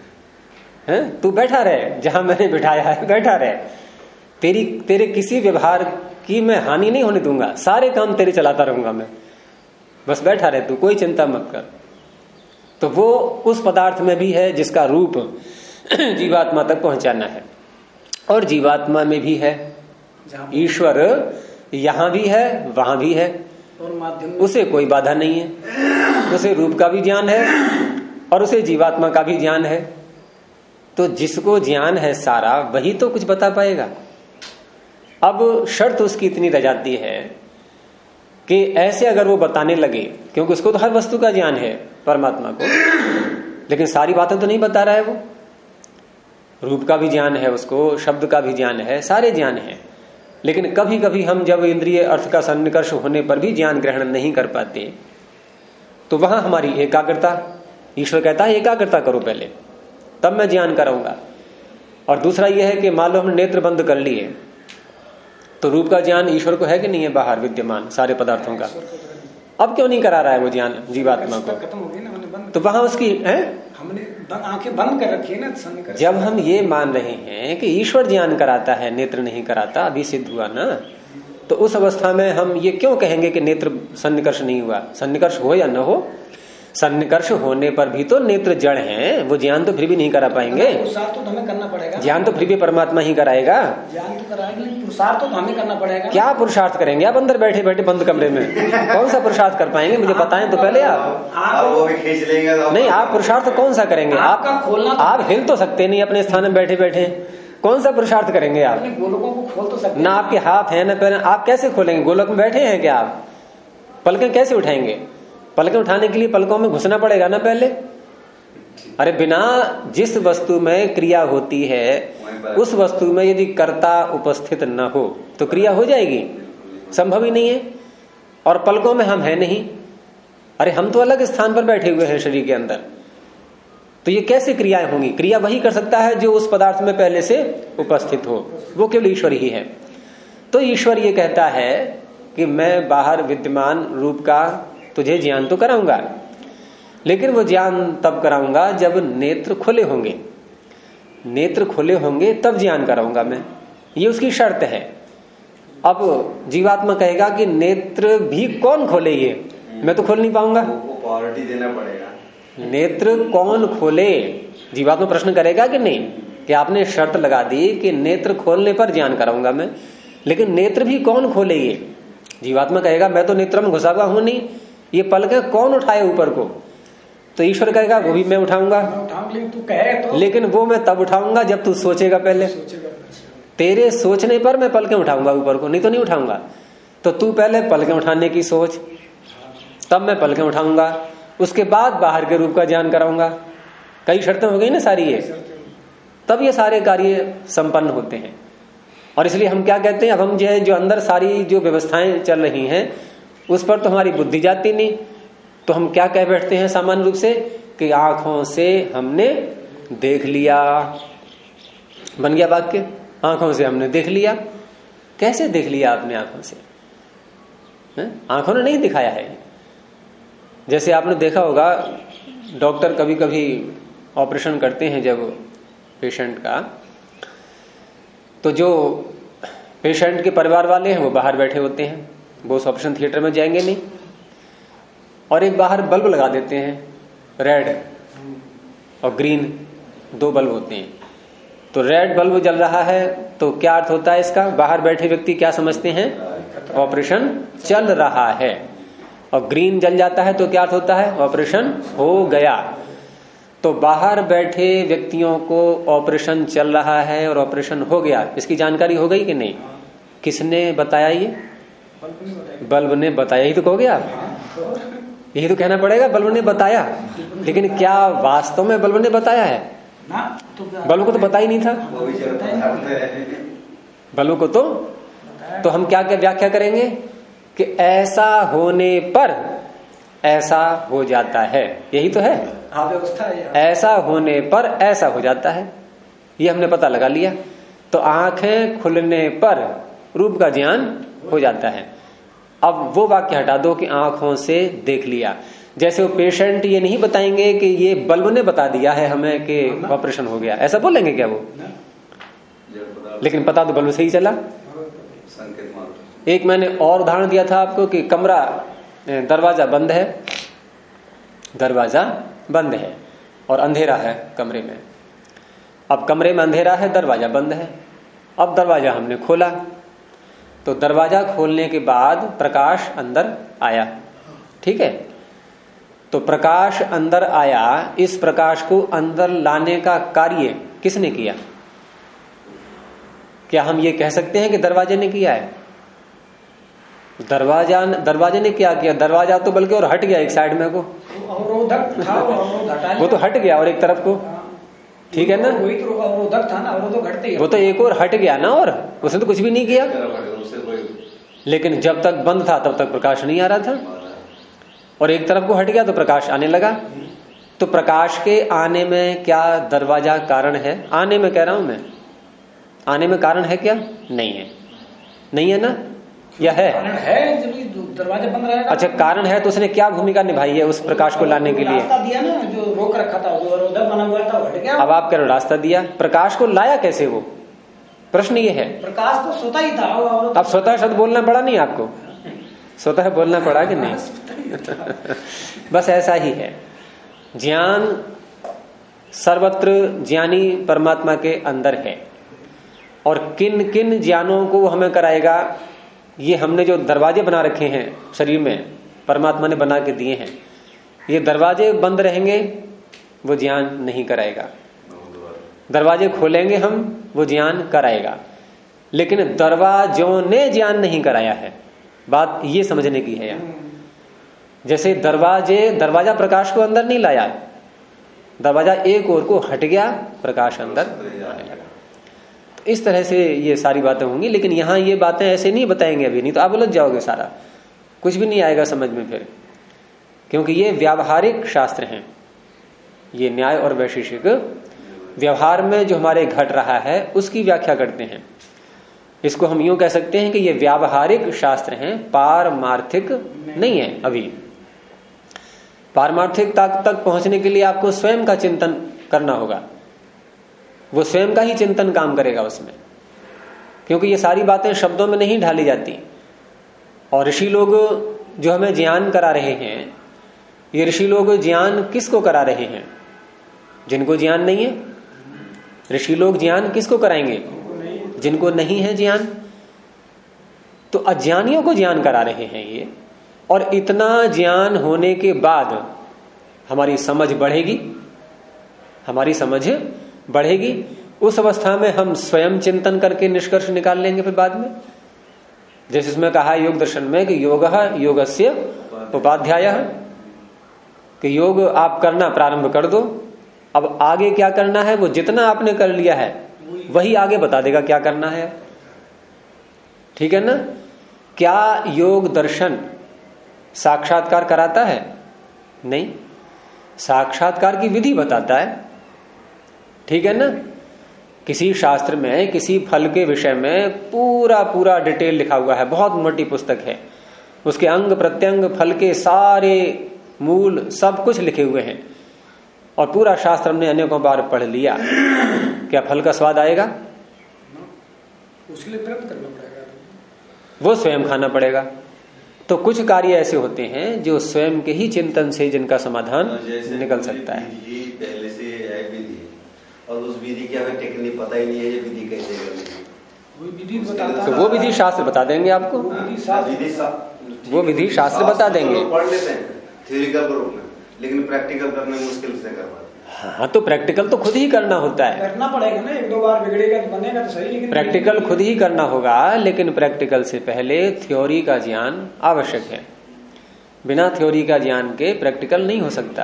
है तू बैठा रहे जहां मैंने बिठाया है, बैठा रहे, तेरे किसी व्यवहार की मैं हानि नहीं होने दूंगा, सारे काम तेरे चलाता रहूंगा मैं, बस बैठा रहे तू, कोई चिंता मत कर। तो वो उस पदार्थ में भी है जिसका रूप जीवात्मा तक पहुंचाना है, और जीवात्मा में भी है ईश्वर, यहां भी है वहां भी है, और माध्यम उसे कोई बाधा नहीं है, उसे रूप का भी ज्ञान है और उसे जीवात्मा का भी ज्ञान है। तो जिसको ज्ञान है सारा, वही तो कुछ बता पाएगा। अब शर्त उसकी इतनी रह जाती है कि ऐसे अगर वो बताने लगे, क्योंकि उसको तो हर वस्तु का ज्ञान है परमात्मा को, लेकिन सारी बातें तो नहीं बता रहा है वो, रूप का भी ज्ञान है उसको, शब्द का भी ज्ञान है, सारे ज्ञान है, लेकिन कभी कभी हम जब इंद्रिय अर्थ का सन्निकर्ष होने पर भी ज्ञान ग्रहण नहीं कर पाते, तो वहां हमारी एकाग्रता, ईश्वर कहता है एकाग्रता करो पहले, तब मैं ज्ञान कराऊंगा। और दूसरा यह है कि मान लो हमने नेत्र बंद कर लिए, तो रूप का ज्ञान ईश्वर को है कि नहीं है बाहर विद्यमान सारे पदार्थों का? अब क्यों नहीं करा रहा है वो ज्ञान जीवात्मा को? खत्म हो गई ना, हमने बंद, तो वहां उसकी है, हमने आंखें बंद कर रखी है ना। जब हम ये मान रहे हैं कि ईश्वर ज्ञान कराता है, नेत्र नहीं कराता, अभी सिद्ध हुआ ना, तो उस अवस्था में हम ये क्यों कहेंगे कि नेत्र सन्निकर्ष नहीं हुआ? सन्निकर्ष हो या न हो, सन्निकर्ष होने पर भी तो नेत्र जड़ हैं, वो ज्ञान तो फिर भी नहीं करा पाएंगे। पुरुषार्थ तो हमें करना पड़ेगा, ज्ञान तो फिर भी परमात्मा ही कराएगा, ज्ञान तो कराएगा, पुरुषार्थ तो हमें करना पड़ेगा। क्या पुरुषार्थ करेंगे आप अंदर बैठे बैठे बंद कमरे में? कौन सा पुरुषार्थ कर पाएंगे? मुझे बताएं तो पहले आप। वो भी खींच लेंगे नहीं, आप पुरुषार्थ कौन सा करेंगे? आप हिल तो सकते नहीं अपने स्थान में बैठे बैठे, कौन सा पुरुषार्थ करेंगे आप? गोलकों को खोल तो सकते ना, आपके हाथ है ना पैर, आप कैसे खोलेंगे? गोलक में बैठे हैं क्या आप? पलकें कैसे उठाएंगे? पलकें उठाने के लिए पलकों में घुसना पड़ेगा ना पहले। अरे बिना जिस वस्तु में क्रिया होती है, उस वस्तु में यदि कर्ता उपस्थित न हो तो क्रिया हो जाएगी? संभव ही नहीं है। और पलकों में हम है नहीं, अरे हम तो अलग स्थान पर बैठे हुए हैं शरीर के अंदर, तो ये कैसे क्रियाएं होंगी? क्रिया वही कर सकता है जो उस पदार्थ में पहले से उपस्थित हो, वो केवल ईश्वर ही है। तो ईश्वर ये कहता है कि मैं बाहर विद्यमान रूप का तुझे ज्ञान तो कराऊंगा, लेकिन वो ज्ञान तब कराऊंगा जब नेत्र खुले होंगे। नेत्र खुले होंगे तब ज्ञान कराऊंगा मैं, ये उसकी शर्त है। अब जीवात्मा कहेगा कि नेत्र भी कौन खोले, ये मैं तो खोल नहीं पाऊंगा, पार्टी देना पड़ेगा। नेत्र कौन खोले? जीवात्मा प्रश्न करेगा कि नहीं, कि आपने शर्त लगा दी कि नेत्र खोलने पर ज्ञान कराऊंगा मैं, लेकिन नेत्र भी कौन खोले? ये जीवात्मा कहेगा मैं तो नेत्र में घुसा हुआ हूं नहीं, ये पलकें कौन उठाए ऊपर को? तो ईश्वर कहेगा वो भी मैं उठाऊंगा, तू कहे तो। लेकिन वो मैं तब उठाऊंगा जब तू सोचेगा पहले। तेरे सोचने पर मैं पलकें उठाऊंगा ऊपर को, नहीं तो नहीं उठाऊंगा। तो तू पहले पलकें उठाने की सोच, तब मैं पलकें उठाऊंगा, उसके बाद बाहर के रूप का ज्ञान कराऊंगा। कई शर्तें हो गई ना सारी ये, तब ये सारे कार्य संपन्न होते हैं। और इसलिए हम क्या कहते हैं, अब हम जो अंदर सारी जो व्यवस्थाएं चल रही हैं उस पर तो हमारी बुद्धि जाती नहीं, तो हम क्या कह बैठते हैं सामान्य रूप से कि आंखों से हमने देख लिया। बन गया वाक्य, आंखों से हमने देख लिया। कैसे देख लिया आपने आंखों से? आंखों ने नहीं दिखाया है। जैसे आपने देखा होगा डॉक्टर कभी कभी ऑपरेशन करते हैं जब पेशेंट का, तो जो पेशेंट के परिवार वाले हैं वो बाहर बैठे होते हैं, वो उस ऑपरेशन थिएटर में जाएंगे नहीं, और एक बाहर बल्ब लगा देते हैं, रेड और ग्रीन दो बल्ब होते हैं। तो रेड बल्ब जल रहा है तो क्या अर्थ होता है इसका? बाहर बैठे व्यक्ति क्या समझते हैं? ऑपरेशन चल रहा है। और ग्रीन जल जाता है तो क्या अर्थ होता है? ऑपरेशन हो गया। तो बाहर बैठे व्यक्तियों को ऑपरेशन चल रहा है और ऑपरेशन हो गया, इसकी जानकारी हो गई कि नहीं? किसने बताया? ये बल्ब ने बताया ही तो कहोगे आप, यही तो कहना पड़ेगा, बल्ब ने बताया। लेकिन क्या वास्तव में बल्ब ने बताया है? बल्ब को तो पता ही नहीं था, बल्ब को तो हम क्या क्या व्याख्या करेंगे कि ऐसा होने पर ऐसा हो जाता है, यही तो है व्यवस्था। ऐसा होने पर ऐसा हो जाता है, ये हमने पता लगा लिया। तो आंखें खुलने पर रूप का ज्ञान हो जाता है। अब वो वाक्य हटा दो कि आंखों से देख लिया। जैसे वो पेशेंट ये नहीं बताएंगे कि ये बल्ब ने बता दिया है हमें कि ऑपरेशन हो गया, ऐसा बोलेंगे क्या वो? लेकिन पता तो बल्ब से ही चला। एक मैंने और उदाहरण दिया था आपको कि कमरा, दरवाजा बंद है, दरवाजा बंद है और अंधेरा है कमरे में। अब कमरे में अंधेरा है, दरवाजा बंद है। अब दरवाजा हमने खोला तो दरवाजा खोलने के बाद प्रकाश अंदर आया, ठीक है। तो प्रकाश अंदर आया, इस प्रकाश को अंदर लाने का कार्य किसने किया? क्या हम ये कह सकते हैं कि दरवाजे ने किया है? दरवाजे ने क्या किया? दरवाजा तो बल्कि और हट गया एक साइड में को, अवरोधक था, वो तो हट गया और एक तरफ को, ठीक है ना। वही तो अवरोधक था ना, अवरोधक घटते, वो तो एक और हट गया ना, और उसने तो कुछ भी नहीं किया। लेकिन जब तक बंद था तब तक प्रकाश नहीं आ रहा था, और एक तरफ को हट गया तो प्रकाश आने लगा। तो प्रकाश के आने में क्या दरवाजा कारण है? आने में कह रहा हूं मैं, आने में कारण है क्या? नहीं है, नहीं है ना, या है? कारण है, जब दरवाजा बंद रहेगा। अच्छा, कारण है तो उसने क्या भूमिका निभाई है उस प्रकाश को लाने के लिए? रास्ता दिया ना, जो रोक रखा था, जो अवरोधक बना हुआ था, हट गया। अब आप कह रहे हो रास्ता दिया, प्रकाश को लाया कैसे? वो प्रश्न ये है। प्रकाश तो स्वतः ही था। अब स्वतः शब्द बोलना पड़ा नहीं आपको? स्वतः बोलना पड़ा कि नहीं? बस ऐसा ही है। ज्ञान सर्वत्र ज्ञानी परमात्मा के अंदर है, और किन किन ज्ञानों को हमें कराएगा, ये हमने जो दरवाजे बना रखे हैं शरीर में, परमात्मा ने बना के दिए हैं, ये दरवाजे बंद रहेंगे वो ज्ञान नहीं कराएगा। दरवाजे खोलेंगे हम, वो ज्ञान कराएगा। लेकिन दरवाजों ने ज्ञान नहीं कराया है, बात ये समझने की है यहाँ। जैसे दरवाजा प्रकाश को अंदर नहीं लाया, दरवाजा एक ओर को हट गया, प्रकाश अंदर आने लगा। तो इस तरह से ये सारी बातें होंगी, लेकिन यहां ये बातें ऐसे नहीं बताएंगे अभी, नहीं तो आप उलझ जाओगे, सारा कुछ भी नहीं आएगा समझ में फिर, क्योंकि ये व्यावहारिक शास्त्र हैं, ये न्याय और वैशेषिक व्यवहार में जो हमारे घट रहा है उसकी व्याख्या करते हैं। इसको हम यूं कह सकते हैं कि ये व्यावहारिक शास्त्र हैं, पारमार्थिक नहीं है। अभी पारमार्थिकता तक पहुंचने के लिए आपको स्वयं का चिंतन करना होगा, वो स्वयं का ही चिंतन काम करेगा उसमें, क्योंकि ये सारी बातें शब्दों में नहीं ढाली जाती। और ऋषि लोग जो हमें ज्ञान करा रहे हैं, ये ऋषि लोग ज्ञान किसको करा रहे हैं? जिनको ज्ञान नहीं है। ऋषि लोग ज्ञान किसको कराएंगे? जिनको नहीं है ज्ञान। तो अज्ञानियों को ज्ञान करा रहे हैं ये, और इतना ज्ञान होने के बाद हमारी समझ बढ़ेगी, हमारी समझ बढ़ेगी। उस अवस्था में हम स्वयं चिंतन करके निष्कर्ष निकाल लेंगे फिर बाद में। जैसे इसमें कहा योग दर्शन में कि योगः योगस्य उपाध्यायः, कि योग आप करना प्रारंभ कर दो, अब आगे क्या करना है वो जितना आपने कर लिया है वही आगे बता देगा क्या करना है। ठीक है ना? क्या योग दर्शन साक्षात्कार कराता है? नहीं, साक्षात्कार की विधि बताता है। ठीक है ना? किसी शास्त्र में किसी फल के विषय में पूरा पूरा डिटेल लिखा हुआ है, बहुत मोटी पुस्तक है, उसके अंग प्रत्यंग फल के सारे मूल सब कुछ लिखे हुए हैं, और पूरा शास्त्र हमने अनेकों बार पढ़ लिया। क्या फल का स्वाद आएगा? उसके लिए प्रयत्न करना पड़ेगा, वो स्वयं खाना पड़ेगा। तो कुछ कार्य ऐसे होते हैं जो स्वयं के ही चिंतन से जिनका समाधान निकल सकता है। पहले से है विधि, और उस विधि की हमें टेक्निक पता ही नहीं है, ये विधि कैसे करनी है, वो विधि बताता तो वो विधि शास्त्र बता देंगे आपको, वो विधि शास्त्र बता देंगे। पढ़ लेते हैं थ्योरिकल रूप में, लेकिन प्रैक्टिकल करने मुश्किल से कर पाते। हाँ, तो प्रैक्टिकल तो खुद ही करना होता है, करना पड़ेगा ना, एक दो बार बिगड़ेगा तो बनेगा तो सही, लेकिन प्रैक्टिकल खुद ही करना होगा। लेकिन प्रैक्टिकल से पहले थ्योरी का ज्ञान आवश्यक है। बिना थ्योरी का ज्ञान के प्रैक्टिकल नहीं हो सकता।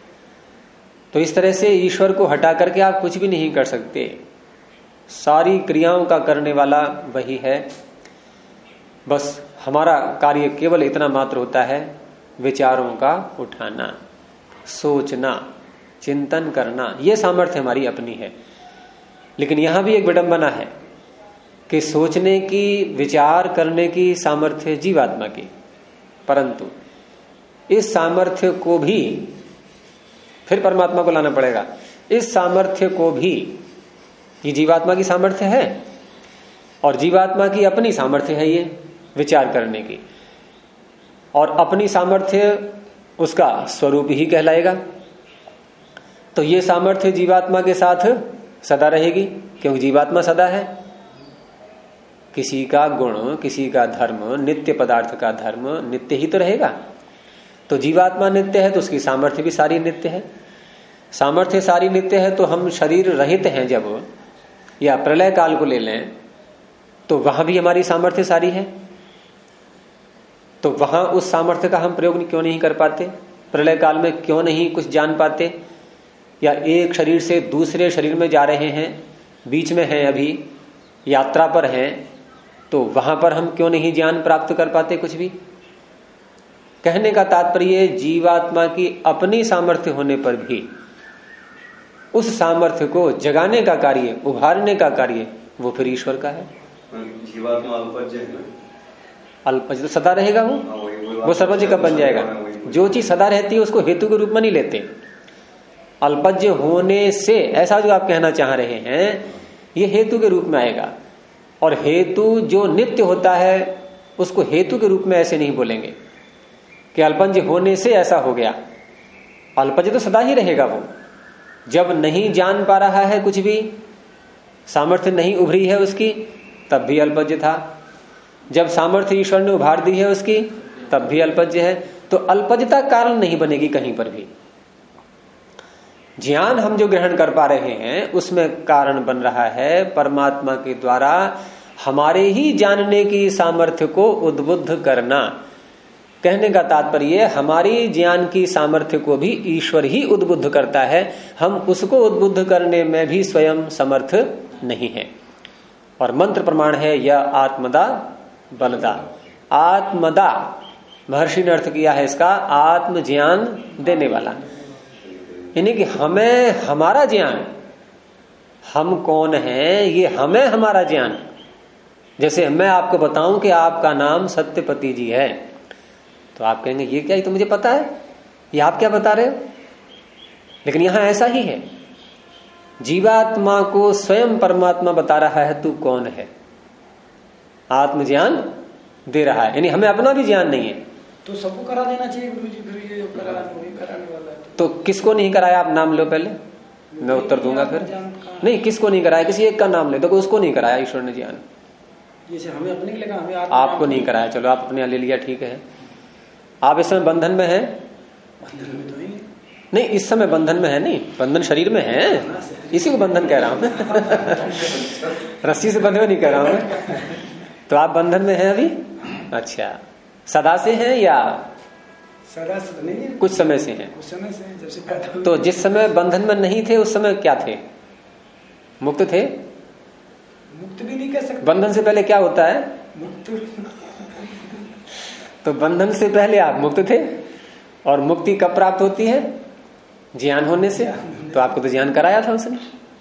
तो इस तरह से ईश्वर को हटा करके आप कुछ भी नहीं कर सकते। सारी क्रियाओं का करने वाला वही है। बस हमारा कार्य केवल इतना मात्र होता है, विचारों का उठाना, सोचना, चिंतन करना, यह सामर्थ्य हमारी अपनी है। लेकिन यहां भी एक विडंबना है कि सोचने की, विचार करने की सामर्थ्य जीवात्मा की, परंतु इस सामर्थ्य को भी फिर परमात्मा को लाना पड़ेगा। इस सामर्थ्य को भी, ये जीवात्मा की सामर्थ्य है, और जीवात्मा की अपनी सामर्थ्य है ये विचार करने की, और अपनी सामर्थ्य उसका स्वरूप ही कहलाएगा। तो ये सामर्थ्य जीवात्मा के साथ सदा रहेगी, क्योंकि जीवात्मा सदा है। किसी का गुण, किसी का धर्म, नित्य पदार्थ का धर्म नित्य ही तो रहेगा। तो जीवात्मा नित्य है तो उसकी सामर्थ्य भी सारी नित्य है। सामर्थ्य सारी नित्य है तो हम शरीर रहित हैं जब, या प्रलय काल को ले लें तो वहां भी हमारी सामर्थ्य सारी है। तो वहां उस सामर्थ्य का हम प्रयोग क्यों नहीं कर पाते? प्रलय काल में क्यों नहीं कुछ जान पाते? या एक शरीर से दूसरे शरीर में जा रहे हैं, बीच में हैं, अभी यात्रा पर हैं, तो वहां पर हम क्यों नहीं ज्ञान प्राप्त कर पाते कुछ भी? कहने का तात्पर्य जीवात्मा की अपनी सामर्थ्य होने पर भी उस सामर्थ्य को जगाने का कार्य, उभारने का कार्य वो फिर ईश्वर का है। जीवात्मा अल्पज्य है ना, अल्पज्य तो सदा रहेगा वो सर्वज्ञ कब बन जाएगा? जो चीज सदा रहती है उसको हेतु के रूप में नहीं लेते। अल्पज्य होने से ऐसा जो आप कहना चाह रहे हैं, ये हेतु के रूप में आएगा। और हेतु जो नित्य होता है उसको हेतु के रूप में ऐसे नहीं बोलेंगे कि अल्पज्य होने से ऐसा हो गया। अल्पज्य तो सदा ही रहेगा वो। जब नहीं जान पा रहा है कुछ भी, सामर्थ्य नहीं उभरी है उसकी, तब भी अल्पज्य था। जब सामर्थ्य ईश्वर ने उभार दी है उसकी, तब भी अल्पज्य है। तो अल्पज्यता कारण नहीं बनेगी कहीं पर भी। ज्ञान हम जो ग्रहण कर पा रहे हैं उसमें कारण बन रहा है परमात्मा के द्वारा हमारे ही जानने की सामर्थ्य को उद्बुद्ध करना। कहने का तात्पर्य हमारी ज्ञान की सामर्थ्य को भी ईश्वर ही उद्बुद्ध करता है, हम उसको उद्बुद्ध करने में भी स्वयं समर्थ नहीं है। और मंत्र प्रमाण है यह आत्मदा बलदा। आत्मदा महर्षि ने अर्थ किया है इसका आत्म ज्ञान देने वाला, यानी कि हमें हमारा ज्ञान, हम कौन हैं ये हमें हमारा ज्ञान। जैसे मैं आपको बताऊं कि आपका नाम सत्यपति जी है, तो आप कहेंगे ये क्या, ये तो मुझे पता है, ये आप क्या बता रहे हो। लेकिन यहां ऐसा ही है, जीवात्मा को स्वयं परमात्मा बता रहा है तू कौन है, आत्मज्ञान दे रहा है, यानी हमें अपना भी ज्ञान नहीं है। तो सबको करा देना चाहिए गुरुजी कराने वाला है। तो किसको नहीं कराया, आप नाम लो पहले, मैं उत्तर दूंगा फिर। नहीं, किसको नहीं कराया, किसी एक का नाम ले, देखो उसको नहीं कराया ईश्वर ने ज्ञान। जैसे हमें अपने के लिए हमें आपको नहीं कराया, चलो आप अपने ले लिया, ठीक है। आप इस समय बंधन में हैं? नहीं, इस समय बंधन में है नहीं, बंधन शरीर में है, इसी को बंधन कह रहा हूं रस्सी से बंधे हुए नहीं कह रहा हूं। तो आप बंधन में हैं अभी? अच्छा, सदा से हैं या सदा से नहीं है, कुछ समय से हैं? कुछ समय से, जब से पैदा हुए। तो जिस समय बंधन में नहीं थे उस समय क्या थे, मुक्त थे? मुक्त भी नहीं कह सकते। बंधन से पहले क्या होता है? मुक्त। तो बंधन से पहले आप मुक्त थे, और मुक्ति कब प्राप्त होती है? ज्ञान होने से। तो आपको तो ज्ञान कराया था उसने,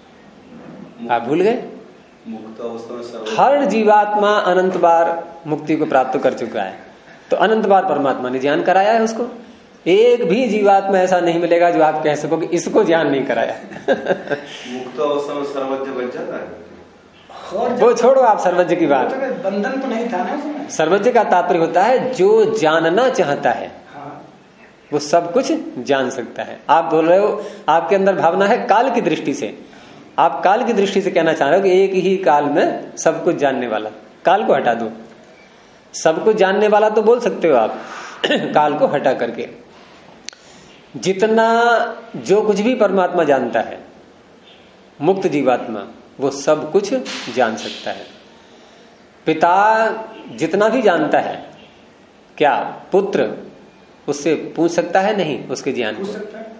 आप भूल गए? मुक्त अवस्था में हर जीवात्मा अनंत बार मुक्ति को प्राप्त कर चुका है, तो अनंत बार परमात्मा ने ज्ञान कराया है उसको। एक भी जीवात्मा ऐसा नहीं मिलेगा जो आप कह सको कि इसको ज्ञान नहीं कराया मुक्त अवस्था में सर्वज्ञ बन जाता है। वो छोड़ो आप सर्वज्ञ की बात, बंधन तो नहीं था ना उसमें। सर्वज्ञ का तात्पर्य होता है जो जानना चाहता है वो सब कुछ जान सकता है। आप बोल रहे हो आपके अंदर भावना है काल की दृष्टि से, आप काल की दृष्टि से कहना चाह रहे हो कि एक ही काल में सब कुछ जानने वाला। काल को हटा दो, सब कुछ जानने वाला तो बोल सकते हो आप काल को हटा करके। जितना जो कुछ भी परमात्मा जानता है, मुक्त जीवात्मा वो सब कुछ जान सकता है। पिता जितना भी जानता है, क्या पुत्र उससे पूछ सकता है? नहीं, उसके ज्ञान को।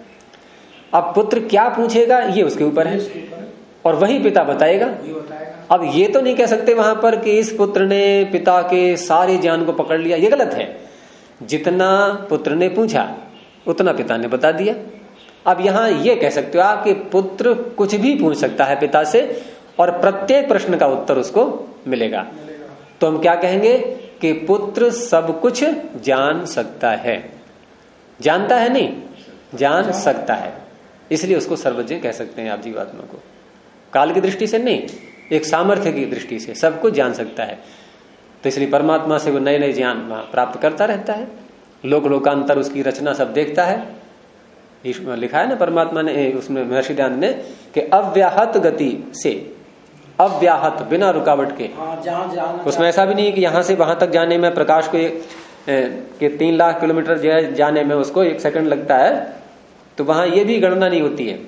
अब पुत्र क्या पूछेगा ये उसके ऊपर है, और वही पिता बताएगा। अब ये तो नहीं कह सकते वहां पर कि इस पुत्र ने पिता के सारे ज्ञान को पकड़ लिया, ये गलत है। जितना पुत्र ने पूछा उतना पिता ने बता दिया। अब यहां ये कह सकते हो आप कि पुत्र कुछ भी पूछ सकता है पिता से, और प्रत्येक प्रश्न का उत्तर उसको मिलेगा। तो हम क्या कहेंगे कि पुत्र सब कुछ जान सकता है। जानता है नहीं, जान सकता है, इसलिए उसको सर्वज्ञ कह सकते हैं आप जीवात्मा को। काल की दृष्टि से नहीं, एक सामर्थ्य की दृष्टि से सब कुछ जान सकता है। तो इसलिए परमात्मा से वो नए नए ज्ञान प्राप्त करता रहता है। लोक लोकांतर उसकी रचना सब देखता है। लिखा है ना परमात्मा ने उसमें महर्षि दयानंद ने कि अव्याहत गति से, अव्याहत बिना रुकावट के। उसमें ऐसा भी नहीं कि यहां से वहां तक जाने में प्रकाश को कि 3 लाख किलोमीटर जाने में उसको 1 सेकंड लगता है, तो वहां ये भी गणना नहीं होती है।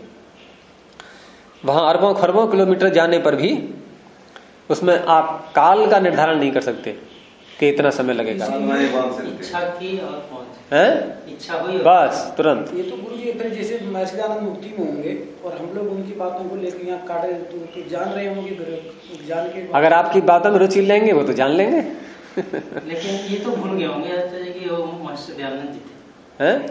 वहां अरबों खरबों किलोमीटर जाने पर भी उसमें आप काल का निर्धारण नहीं कर सकते कि इतना समय लगेगा। इच्छा की और पहुंच है, इच्छा हुई बस तुरंत। ये तो गुरु जी फिर जैसे महर्षि दयानंद मुक्ति में होंगे और हम लोग उनकी बातों को लेकर यहाँ काटे तो जान रहे होंगे, जान के अगर आपकी बातों में रुचि लेंगे वो तो जान लेंगे लेकिन ये तो भूल गए होंगे कि वो महर्षि दयानंद जी थे। हैं?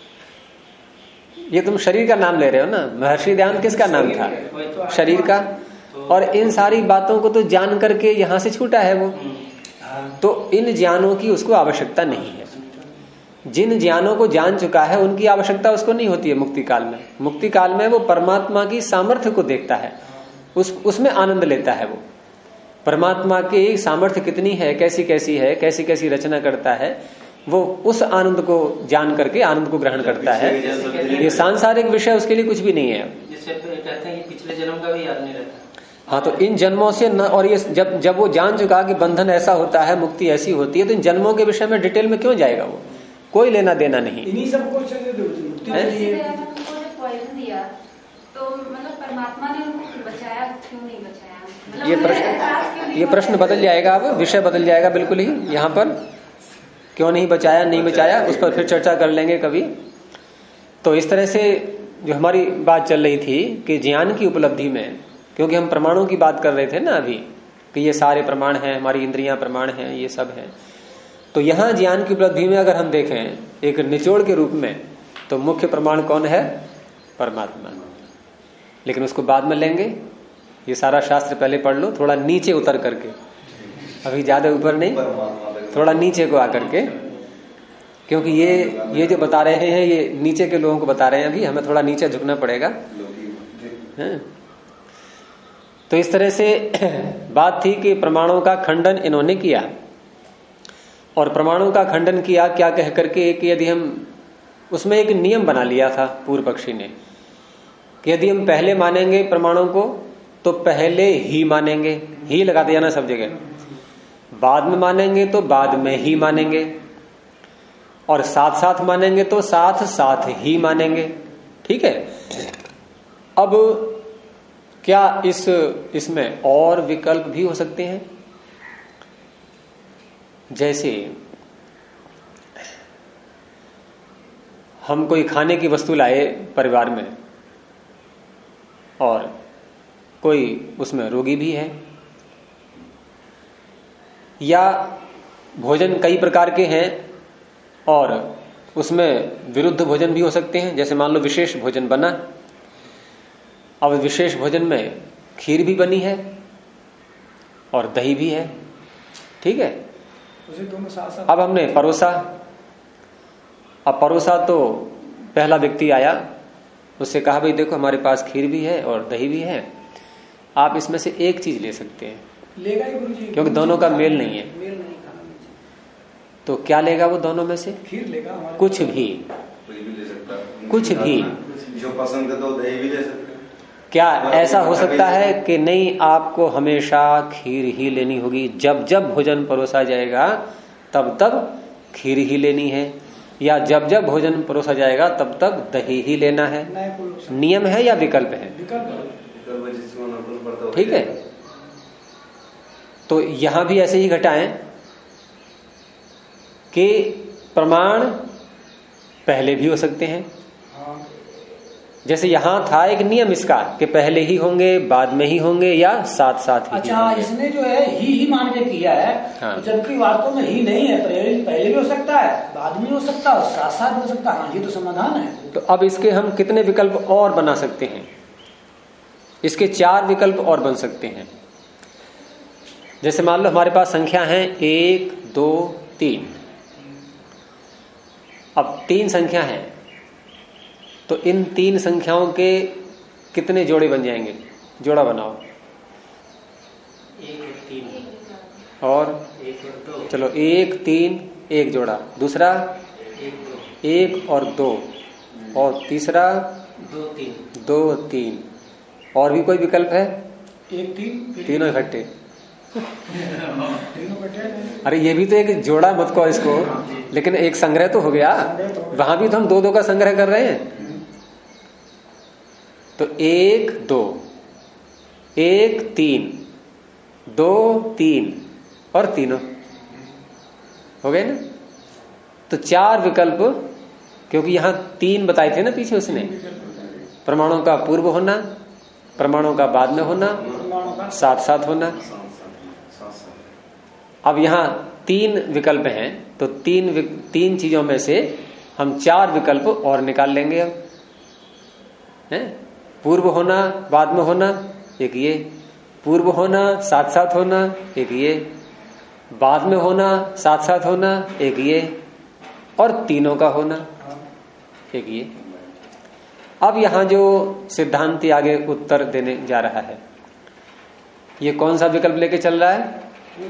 ये तुम शरीर का नाम ले रहे हो ना, महर्षि दयानंद किसका नाम था? शरीर का। और इन सारी बातों को तो जान करके यहाँ से छूटा है वो, तो इन ज्ञानों की उसको आवश्यकता नहीं है। जिन ज्ञानों को जान चुका है उनकी आवश्यकता उसको नहीं होती है मुक्ति काल में। मुक्ति काल में वो परमात्मा की सामर्थ्य को देखता है, उसमें आनंद लेता है। वो परमात्मा की सामर्थ्य कितनी है, कैसी कैसी है, कैसी कैसी रचना करता है, वो उस आनंद को जान करके आनंद को ग्रहण करता है। ये सांसारिक विषय उसके लिए कुछ भी नहीं है। जैसे कहते हैं कि पिछले जन्म का भी याद नहीं रहता। हाँ, तो इन जन्मों से न, और ये जब वो जान चुका कि बंधन ऐसा होता है, मुक्ति ऐसी होती है, तो इन जन्मों के विषय में डिटेल में क्यों जाएगा? वो कोई लेना देना नहीं। इन्हीं सब को दिया तो मतलब परमात्मा ने उनको बचाया, क्यों नहीं बचाया? ये प्रश्न बदल जाएगा, अब विषय बदल जाएगा बिल्कुल ही। यहाँ पर क्यों नहीं बचाया, नहीं बचाया, उस पर फिर चर्चा कर लेंगे कभी। तो इस तरह से जो हमारी बात चल रही थी कि ज्ञान की उपलब्धि में, क्योंकि हम प्रमाणों की बात कर रहे थे ना अभी, कि ये सारे प्रमाण हैं, हमारी इंद्रियां प्रमाण हैं, ये सब है। तो यहां ज्ञान की उपलब्धि में अगर हम देखें एक निचोड़ के रूप में, तो मुख्य प्रमाण कौन है? परमात्मा। लेकिन उसको बाद में लेंगे, ये सारा शास्त्र पहले पढ़ लो, थोड़ा नीचे उतर करके, अभी ज्यादा ऊपर नहीं, थोड़ा नीचे को आकर के, क्योंकि ये जो बता रहे हैं ये नीचे के लोगों को बता रहे हैं, अभी हमें थोड़ा नीचे झुकना पड़ेगा। तो इस तरह से बात थी कि प्रमाणों का खंडन इन्होंने किया, और प्रमाणों का खंडन किया क्या कह करके कि यदि हम उसमें एक नियम बना लिया था पूर्व पक्षी ने कि यदि हम पहले मानेंगे प्रमाणों को तो पहले ही मानेंगे, ही लगा दिया ना सब जगह, बाद में मानेंगे तो बाद में ही मानेंगे, और साथ साथ मानेंगे तो साथ साथ ही मानेंगे। ठीक है। अब क्या इसमें और विकल्प भी हो सकते हैं? जैसे हम कोई खाने की वस्तु लाए परिवार में और कोई उसमें रोगी भी है, या भोजन कई प्रकार के हैं और उसमें विरुद्ध भोजन भी हो सकते हैं। जैसे मान लो विशेष भोजन बना, अब विशेष भोजन में खीर भी बनी है और दही भी है। ठीक है। दोनों साथ साथ अब हमने परोसा, अब परोसा तो पहला व्यक्ति आया, उससे कहा भाई देखो हमारे पास खीर भी है और दही भी है, आप इसमें से एक चीज ले सकते हैं। लेगा ही गुरुजी, क्योंकि दोनों का मेल नहीं है। मेल नहीं खाना। तो क्या लेगा वो दोनों में से? खीर लेगा, कुछ भी, कोई भी ले सकता है, कुछ भी जो पसंद है तो दही भी ले सकते हैं। क्या ऐसा हो सकता है कि नहीं आपको हमेशा खीर ही लेनी होगी, जब जब भोजन परोसा जाएगा तब तब खीर ही लेनी है, या जब जब भोजन परोसा जाएगा तब तक दही ही लेना है? नियम है या विकल्प है? ठीक है। तो यहां भी ऐसे ही घटाएं कि प्रमाण पहले भी हो सकते हैं। जैसे यहां था एक नियम इसका कि पहले ही होंगे, बाद में ही होंगे, या साथ साथ ही। अच्छा, इसने जो है ही मान के किया है। हाँ। तो जबकि वास्तव में ही नहीं है, पहले भी हो सकता है, बाद में हो सकता है, साथ साथ हो सकता है। हाँ, ये तो समाधान है। तो अब इसके हम कितने विकल्प और बना सकते हैं? इसके 4 विकल्प और बन सकते हैं। जैसे मान लो हमारे पास संख्या है 1, 2, 3। अब 3 संख्या है तो इन 3 संख्याओं के कितने जोड़े बन जाएंगे? जोड़ा बनाओ। 1 और 3 और 1 और 2। चलो 1, 3, 1 जोड़ा। दूसरा 1 और 2, और तीसरा 2, 3। 2, 3। और भी कोई विकल्प है? 1, 3 तीनों इकट्ठे। अरे ये भी तो एक जोड़ा मत कहो इसको, लेकिन एक संग्रह तो हो गया। वहां भी तो हम 2 का संग्रह कर रहे हैं। तो 1, 2, 1, 3, 2, 3 और तीनों हो गए ना। तो 4 विकल्प, क्योंकि यहां 3 बताए थे ना पीछे उसने, प्रमाणों का पूर्व होना, प्रमाणों का बाद में होना, साथ साथ होना। अब यहां 3 विकल्प हैं, तो 3 चीजों में से हम 4 विकल्प और निकाल लेंगे। अब है पूर्व होना, बाद में होना, एक ये, पूर्व होना, साथ साथ होना, एक ये, बाद में होना, साथ साथ होना, एक ये, और तीनों का होना, एक ये। अब यहां जो सिद्धांती आगे उत्तर देने जा रहा है, ये कौन सा विकल्प लेके चल रहा है?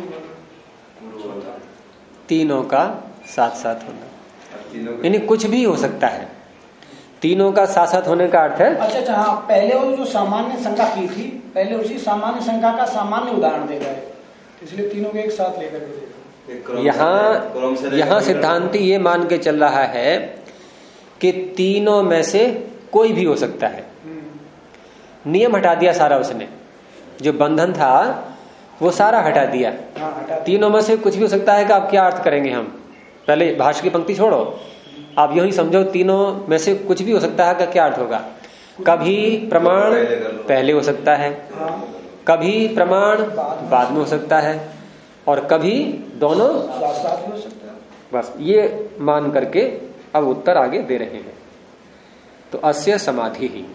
तीनों का साथ साथ होना, यानी कुछ भी हो सकता है। तीनों का साथ साथ होने का अर्थ है, अच्छा हाँ, पहले वो जो सामान्य शंका की थी, पहले उसी सामान्य शंका का सामान्य उदाहरण देगा, इसलिए तीनों को एक साथ लेकर यहाँ सिद्धांती ये मान के चल रहा है कि तीनों में से कोई भी हो सकता है। नियम हटा दिया सारा उसने, जो बंधन था वो सारा हटा दिया। तीनों में से कुछ भी हो सकता है कि आप क्या अर्थ करेंगे? हम पहले भाष्य की पंक्ति छोड़ो, आप यूं ही समझो तीनों में से कुछ भी हो सकता है का क्या अर्थ होगा? कभी प्रमाण पहले हो सकता है, कभी प्रमाण बाद में हो सकता है और कभी दोनों साथ हो सकता है। बस ये मान करके अब उत्तर आगे दे रहे हैं। तो अस्य समाधि ही।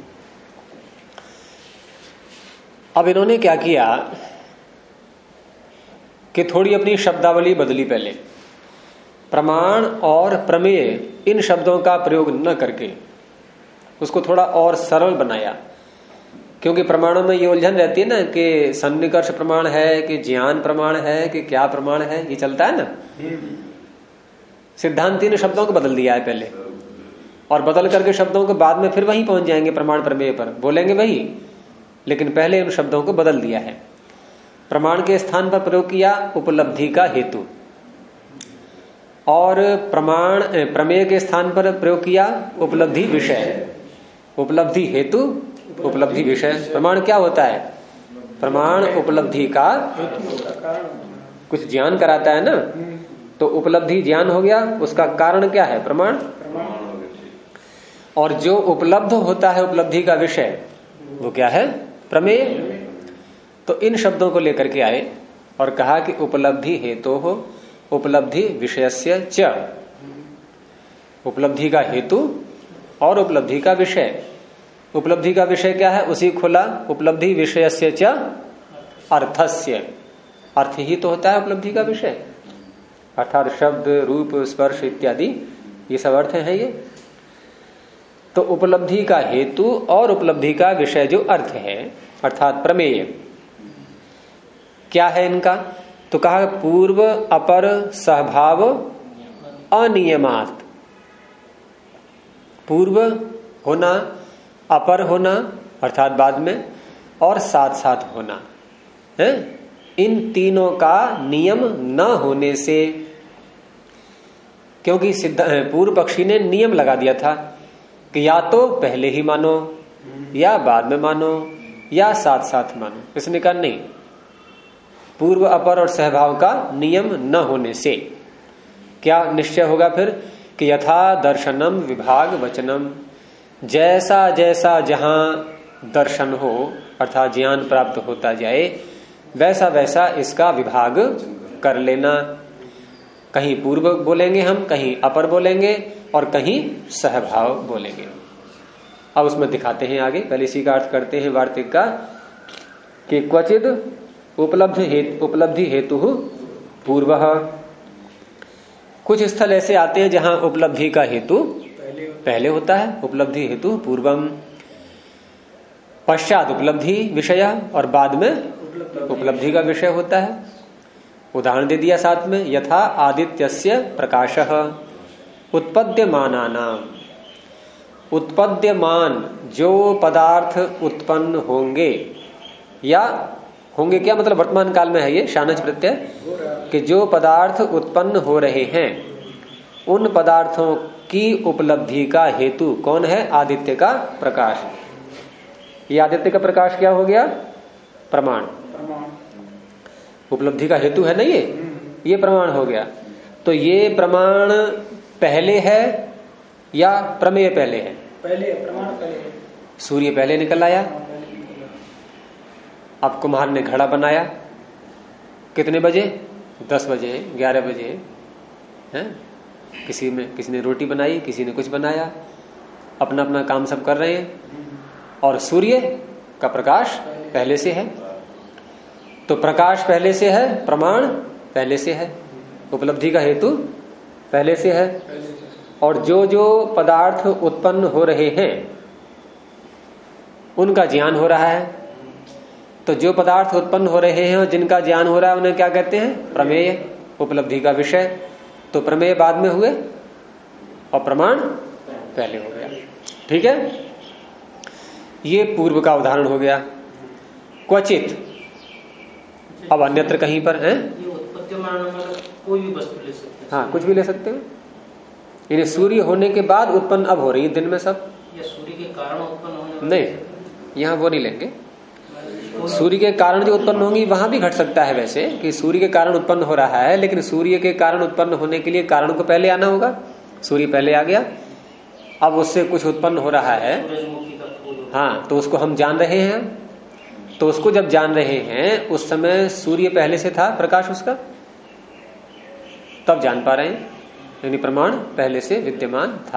अब इन्होंने क्या किया कि थोड़ी अपनी शब्दावली बदली। पहले प्रमाण और प्रमेय इन शब्दों का प्रयोग न करके उसको थोड़ा और सरल बनाया, क्योंकि प्रमाणों में ये उलझन रहती है ना कि सन्निकर्ष प्रमाण है कि ज्ञान प्रमाण है कि क्या प्रमाण है, ये चलता है ना। सिद्धांत इन शब्दों को बदल दिया है पहले, और बदल करके शब्दों को बाद में फिर वहीं पहुंच जाएंगे प्रमाण प्रमेय पर, बोलेंगे वही, लेकिन पहले इन शब्दों को बदल दिया है। प्रमाण के स्थान पर प्रयोग किया उपलब्धि का हेतु, और प्रमेय के स्थान पर प्रयोग किया उपलब्धि विषय। उपलब्धि हेतु, उपलब्धि विषय। प्रमाण क्या होता है? प्रमाण उपलब्धि का कुछ ज्ञान कराता है ना, तो उपलब्धि ज्ञान हो गया, उसका कारण क्या है? प्रमाण। और जो उपलब्ध होता है उपलब्धि का विषय, वो क्या है? प्रमेय। तो इन शब्दों को लेकर के आए और कहा कि उपलब्धि हेतु हो उपलब्धि विषयस्य च। उपलब्धि का हेतु और उपलब्धि का विषय। उपलब्धि का विषय क्या है? उसी खुला उपलब्धि विषयस्य च अर्थस्य। अर्थ ही तो होता है उपलब्धि का विषय, अर्थात शब्द रूप स्पर्श इत्यादि ये सब अर्थ हैं ये। तो उपलब्धि का हेतु और उपलब्धि का विषय जो अर्थ है अर्थात प्रमेय, क्या है इनका? तो कहा पूर्व अपर सहभाव अनियमात। पूर्व होना, अपर होना अर्थात बाद में, और साथ साथ होना है, इन तीनों का नियम न होने से। क्योंकि पूर्व पक्षी ने नियम लगा दिया था कि या तो पहले ही मानो या बाद में मानो या साथ साथ मानो। इसने कहा नहीं, पूर्व अपर और सहभाव का नियम न होने से क्या निश्चय होगा फिर कि यथा दर्शनम विभाग वचनम, जैसा जैसा जहां दर्शन हो अर्थात ज्ञान प्राप्त होता जाए वैसा वैसा इसका विभाग कर लेना। कहीं पूर्व बोलेंगे हम, कहीं अपर बोलेंगे और कहीं सहभाव बोलेंगे। अब उसमें दिखाते हैं आगे, पहले इसी का अर्थ करते हैं वार्तिक का कि क्वचिद उपलब्धि हेतु पूर्व। कुछ स्थल ऐसे आते हैं जहां उपलब्धि का हेतु पहले होता है, उपलब्धि हेतु पूर्वम, पश्चात उपलब्धि विषय और बाद में उपलब्धि का विषय होता है। उदाहरण दे दिया साथ में, यथा आदित्यस्य प्रकाशः उत्पद्यमानानाम। उत्पद्यमान जो पदार्थ उत्पन्न होंगे, या होंगे क्या मतलब वर्तमान काल में है ये शानच प्रत्यय, कि जो पदार्थ उत्पन्न हो रहे हैं उन पदार्थों की उपलब्धि का हेतु कौन है? आदित्य का प्रकाश। ये आदित्य का प्रकाश क्या हो गया? प्रमाण। उपलब्धि का हेतु है ना ये प्रमाण हो गया। तो ये प्रमाण पहले है या प्रमेय पहले है? पहले प्रमाण पहले है। सूर्य पहले निकल आया, अब कुम्हार ने घड़ा बनाया कितने बजे? 10 बजे, 11 बजे हैं। किसी ने रोटी बनाई, किसी ने कुछ बनाया, अपना अपना काम सब कर रहे हैं, और सूर्य का प्रकाश पहले से है। तो प्रकाश पहले से है, प्रमाण पहले से है, उपलब्धि का हेतु पहले से है, और जो जो पदार्थ उत्पन्न हो रहे हैं उनका ज्ञान हो रहा है। तो जो पदार्थ उत्पन्न हो रहे हैं और जिनका ज्ञान हो रहा है उन्हें क्या कहते हैं? प्रमेय, उपलब्धि का विषय। तो प्रमेय बाद में हुए और प्रमाण पहले हो गया। ठीक है, ये पूर्व का उदाहरण हो गया। क्वचित, अब अन्यत्र कहीं पर है कोई भी वस्तु ले सकते हैं। हाँ, कुछ भी ले सकते हैं। इन्हें सूर्य होने के बाद उत्पन्न अब हो रही है दिन में सब, या सूर्य के कारण उत्पन्न होने नहीं, यहाँ वो नहीं लेंगे। सूर्य के कारण जो उत्पन्न होंगी वहां भी घट सकता है वैसे, कि सूर्य के कारण उत्पन्न हो रहा है, लेकिन सूर्य के कारण उत्पन्न होने के लिए कारण को पहले आना होगा। सूर्य पहले आ गया, अब उससे कुछ उत्पन्न हो रहा है, हाँ, तो उसको हम जान रहे हैं, तो उसको जब जान रहे हैं उस समय सूर्य पहले से था, प्रकाश उसका, तब जान पा रहे हैं, यानी प्रमाण पहले से विद्यमान था।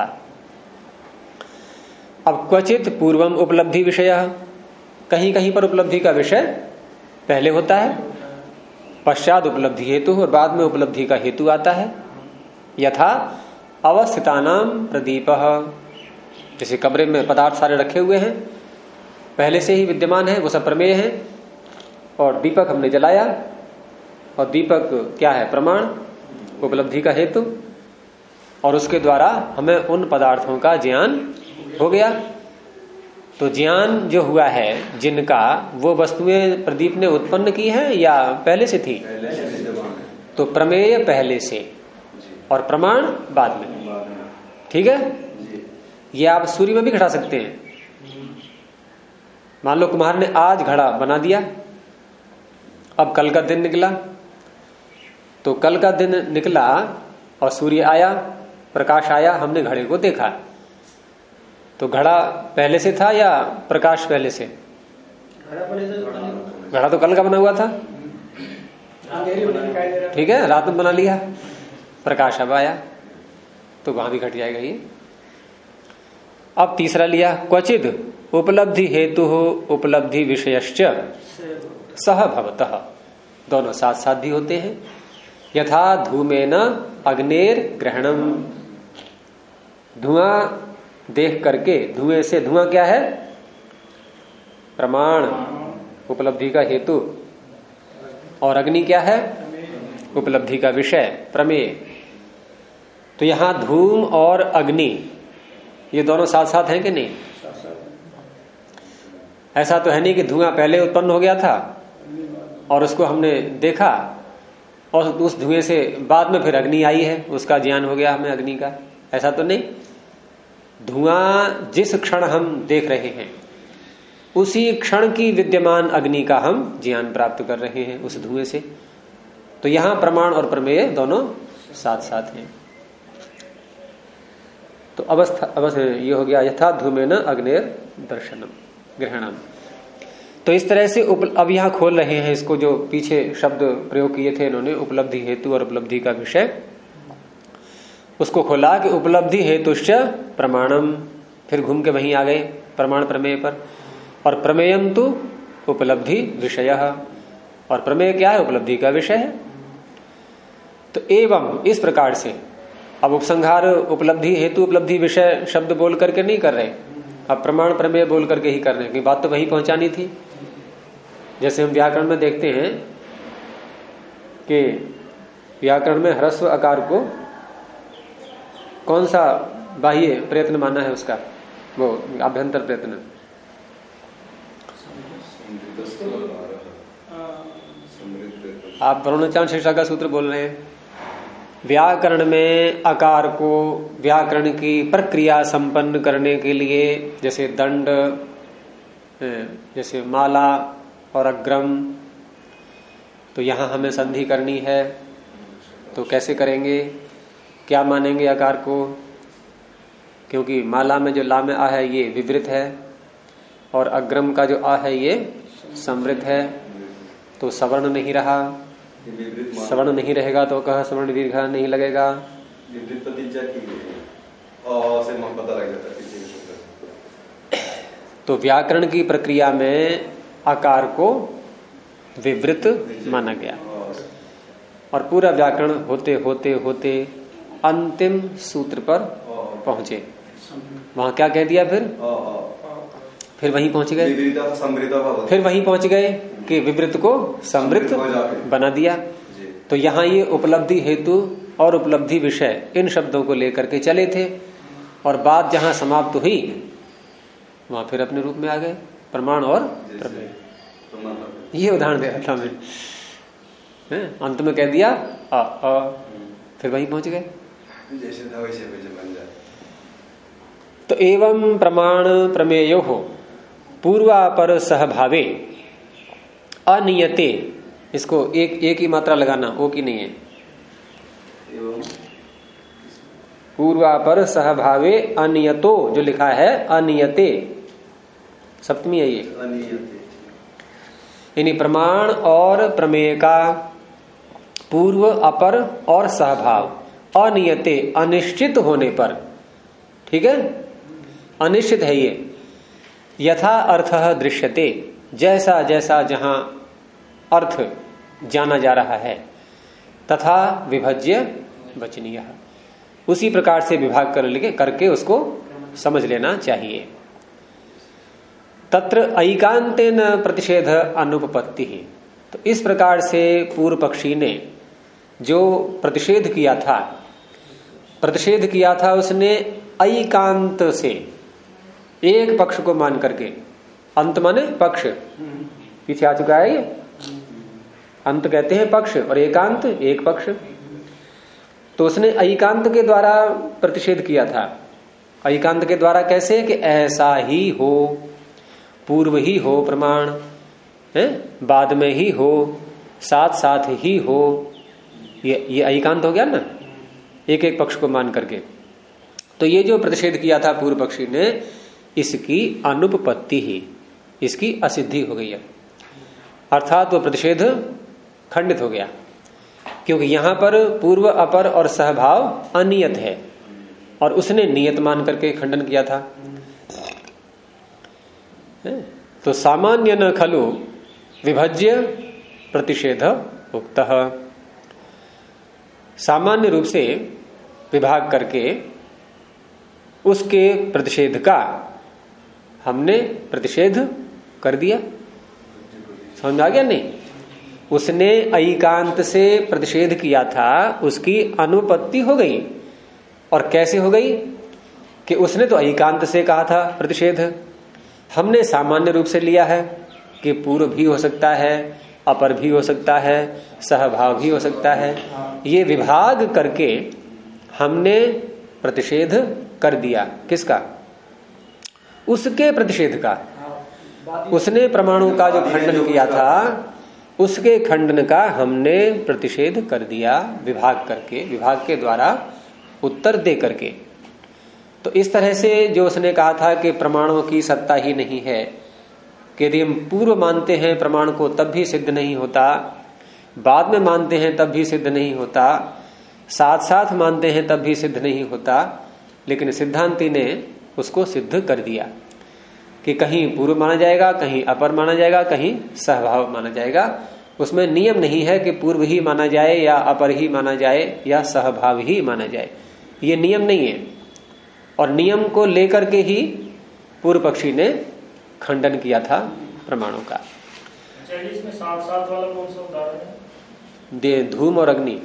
अब क्वचित पूर्वम उपलब्धि विषय, कहीं कहीं पर उपलब्धि का विषय पहले होता है, पश्चात उपलब्धि हेतु और बाद में उपलब्धि का हेतु आता है। यथा अवस्थितानाम प्रदीप, जैसे कमरे में पदार्थ सारे रखे हुए हैं, पहले से ही विद्यमान है, वो सब प्रमेय है, और दीपक हमने जलाया, और दीपक क्या है? प्रमाण, उपलब्धि का हेतु, और उसके द्वारा हमें उन पदार्थों का ज्ञान हो गया। तो ज्ञान जो हुआ है जिनका, वो वस्तुएं प्रदीप ने उत्पन्न की है या पहले से थी? तो प्रमेय पहले से और प्रमाण बाद में, ठीक है। ये आप सूर्य में भी घटा सकते हैं। मान लो कुम्हार ने आज घड़ा बना दिया, अब कल का दिन निकला, तो कल का दिन निकला और सूर्य आया, प्रकाश आया, हमने घड़े को देखा, तो घड़ा पहले से था या प्रकाश पहले से? घड़ा तो कल का बना हुआ था, ठीक है, रात में बना लिया, प्रकाश अब आया, तो वहां भी घट जाएगा ये। अब तीसरा लिया, क्वचिद उपलब्धि हेतु उपलब्धि विषयश्च सह भवतः, दोनों साथ साथ भी होते हैं। यथा धूमेन अग्नेर ग्रहणम, धुआं देख करके, धुएं से, धुआं क्या है? प्रमाण, उपलब्धि का हेतु, और अग्नि क्या है? उपलब्धि का विषय, प्रमेय। तो यहां धूम और अग्नि ये दोनों साथ साथ हैं कि नहीं? ऐसा तो है नहीं कि धुआं पहले उत्पन्न हो गया था और उसको हमने देखा और उस धुएं से बाद में फिर अग्नि आई है, उसका ज्ञान हो गया हमें अग्नि का, ऐसा तो नहीं। धुआं जिस क्षण हम देख रहे हैं उसी क्षण की विद्यमान अग्नि का हम ज्ञान प्राप्त कर रहे हैं उस धुएं से। तो यहां प्रमाण और प्रमेय दोनों साथ साथ हैं। तो अवस्था ये हो गया, यथा धूमेन अग्नेर दर्शनम ग्रहणम। तो इस तरह से अब यहां खोल रहे हैं इसको, जो पीछे शब्द प्रयोग किए थे इन्होंने, उपलब्धि हेतु और उपलब्धि का विषय, उसको खोला कि उपलब्धि हेतुश्च प्रमाणम, फिर घूम के वहीं आ गए प्रमाण प्रमेय पर, और प्रमेयम तो उपलब्धि विषय, और प्रमेय क्या है? उपलब्धि का विषय है। तो एवं इस प्रकार से अब उपसंहार उपलब्धि हेतु उपलब्धि विषय शब्द बोल करके नहीं कर रहे, अब प्रमाण प्रमेय बोल करके ही कर रहे हैं, कि बात तो वही पहुंचानी थी। जैसे हम व्याकरण में देखते हैं कि व्याकरण में ह्रस्व आकार को कौन सा बाह्य प्रयत्न माना है उसका? वो आभ्यंतर प्रयत्न। आप वरुणाचार्य शिक्षा का सूत्र बोल रहे हैं। व्याकरण में आकार को व्याकरण की प्रक्रिया संपन्न करने के लिए, जैसे दंड, जैसे माला और अग्रम, तो यहां हमें संधि करनी है, तो कैसे करेंगे? क्या मानेंगे आकार को? क्योंकि माला में जो ला में आ है ये विवृत है और अग्रम का जो आ है ये संवृत है, तो सवर्ण नहीं रहा, सवर्ण नहीं रहेगा तो कहा सवर्ण दीर्घ नहीं लगेगा। तो व्याकरण की प्रक्रिया में आकार को विवृत माना गया, और पूरा व्याकरण होते होते होते अंतिम सूत्र पर पहुंचे। वहां क्या कह दिया? फिर वहीं पहुंच गए, फिर वहीं पहुंच गए कि विवृत को समृद्ध बना दिया। तो यहाँ ये उपलब्धि हेतु और उपलब्धि विषय इन शब्दों को लेकर के चले थे, और बात जहां समाप्त हुई वहां फिर अपने रूप में आ गए प्रमाण और प्रमेय। ये उदाहरण दे रहा था मैं, अंत में कह दिया फिर वहीं पहुंच गए। तो एवं प्रमाण प्रमेयो हो पूर्वापर सहभावे अनियते, इसको एक ही मात्रा लगाना, ओ की नहीं है। पूर्वापर सहभावे अनियतो जो लिखा है अनियते, सप्तमी है ये। यानी प्रमाण और प्रमेय का पूर्व अपर और सहभाव अनियते अनिश्चित होने पर, ठीक है, अनिश्चित है ये, यथा अर्थः दृश्यते, जैसा जैसा जहां अर्थ जाना जा रहा है, तथा विभज्य वचनीय, उसी प्रकार से विभाग करके उसको समझ लेना चाहिए। तत्र ऐकांतेन प्रतिषेध अनुपपत्ति ही, तो इस प्रकार से पूर्व पक्षी ने जो प्रतिषेध किया था उसने ऐकांत से, एक पक्ष को मान करके, अंत माने पक्ष, पीछे आ चुका है ये, अंत कहते हैं पक्ष और एकांत एक पक्ष, तो उसने ऐकांत के द्वारा प्रतिषेध किया था। ऐकांत के द्वारा कैसे, कि ऐसा ही हो, पूर्व ही हो प्रमाण है, बाद में ही हो, साथ साथ ही हो, ये ऐकांत हो गया ना, एक एक पक्ष को मान करके। तो ये जो प्रतिषेध किया था पूर्व पक्षी ने, इसकी अनुपपत्ति ही, इसकी असिद्धि हो गई है, अर्थात वो प्रतिषेध खंडित हो गया, क्योंकि यहां पर पूर्व अपर और सहभाव अनियत है और उसने नियत मान करके खंडन किया था। तो सामान्य न खलु विभज्य प्रतिषेध उक्तः, सामान्य रूप से विभाग करके उसके प्रतिषेध का हमने प्रतिषेध कर दिया। समझ में आ गया नहीं? उसने ऐकांत से प्रतिषेध किया था, उसकी अनुपत्ति हो गई। और कैसे हो गई? कि उसने तो ऐकांत से कहा था प्रतिषेध, हमने सामान्य रूप से लिया है कि पूर्व भी हो सकता है, अपर भी हो सकता है, सहभाव भी हो सकता है। ये विभाग करके हमने प्रतिषेध कर दिया। किसका? उसके प्रतिषेध का। उसने प्रमाणों का जो खंडन किया था, उसके खंडन का हमने प्रतिषेध कर दिया विभाग करके, विभाग के द्वारा उत्तर दे करके। तो इस तरह से जो उसने कहा था कि प्रमाणों की सत्ता ही नहीं है, कि यदि हम पूर्व मानते हैं प्रमाण को तब भी सिद्ध नहीं होता, बाद में मानते हैं तब भी सिद्ध नहीं होता, साथ साथ मानते हैं तब भी सिद्ध नहीं होता, लेकिन सिद्धांती ने उसको सिद्ध कर दिया कि कहीं पूर्व माना जाएगा, कहीं अपर माना जाएगा, कहीं सहभाव माना जाएगा। उसमें नियम नहीं है कि पूर्व ही माना जाए या अपर ही माना जाए या सहभाव ही माना जाए, ये नियम नहीं है। और नियम को लेकर के ही पूर्व पक्षी ने खंडन किया था प्रमाणों का। इसमें साथ साथ वाला कौन सा उदाहरण है? धूम और अग्नि।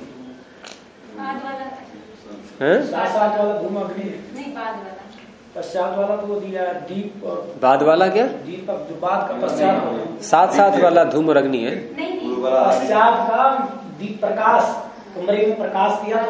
साथ वाला धूम अग्नि नहीं, बाद वाला। पश्चात वाला तो दिया दीप और बाद वाला क्या? दीपक जो बाद का पश्चात। साथ साथ वाला धूम और अग्नि है। नहीं, पश्चात का दीप प्रकाश, कमरे में प्रकाश दिया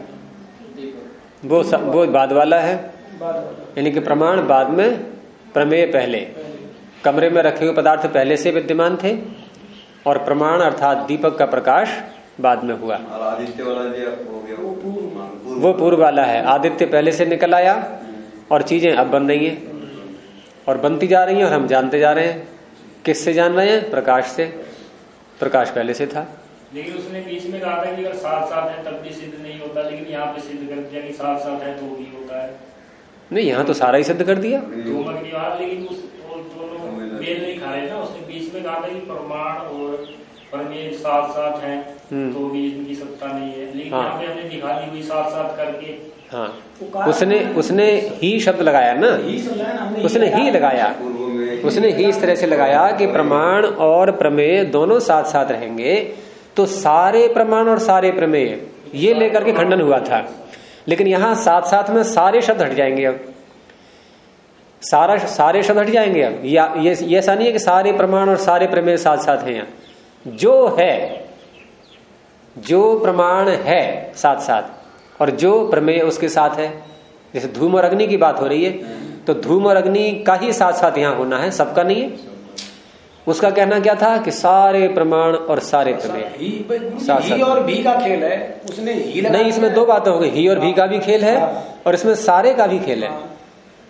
तो वो बाद वाला है। बाद यानी कि प्रमाण बाद में, प्रमेय पहले। कमरे में रखे हुए पदार्थ पहले से विद्यमान थे और प्रमाण अर्थात दीपक का प्रकाश बाद में हुआ। आदित्य वाला हो गया, वो पूर्व वाला है। आदित्य पहले से निकल आया और चीजें अब बन रही हैं और बनती जा रही हैं और हम जानते जा रहे हैं। किससे जान रहे हैं? प्रकाश से। प्रकाश पहले से था। लेकिन उसने बीच में कहा था कि अगर साथ साथ है तब भी सिद्ध नहीं होता, लेकिन यहाँ पे सिद्ध कर दिया कि साथ साथ है तो भी होता है। नहीं, यहाँ तो सारा ही सिद्ध कर दिया। लेकिन उस दोनों मेल नहीं खा रहे ना। उसने बीच में कहा था कि प्रमाण और प्रमेय साथ साथ है तो भी इनकी सत्ता नहीं है, लेकिन यहाँ पे हमने दिखा दी हुई साथ साथ करके। हाँ, उसने ही शब्द लगाया ना, उसने ही लगाया। उसने ही इस तरह से लगाया कि प्रमाण और प्रमेय दोनों साथ साथ रहेंगे, तो सारे प्रमाण और सारे प्रमेय ये लेकर के खंडन हुआ था। लेकिन यहां साथ साथ में सारे शब्द हट जाएंगे। अब सारे शब्द हट जाएंगे। अब ये ऐसा नहीं है कि सारे प्रमाण और सारे प्रमेय साथ साथ हैं। यहाँ जो प्रमाण है साथ साथ और जो प्रमेय उसके साथ है, जैसे धूम और अग्नि की बात हो रही है, तो धूम और अग्नि का ही साथ साथ यहाँ होना है, सबका नहीं है। उसका कहना क्या था कि सारे प्रमाण और सारे प्रमेय साथ साथ। ही और भी का खेल है, उसने ही नहीं, इसमें दो बातें हो गई। ही और भी का भी खेल है और इसमें सारे का भी खेल है।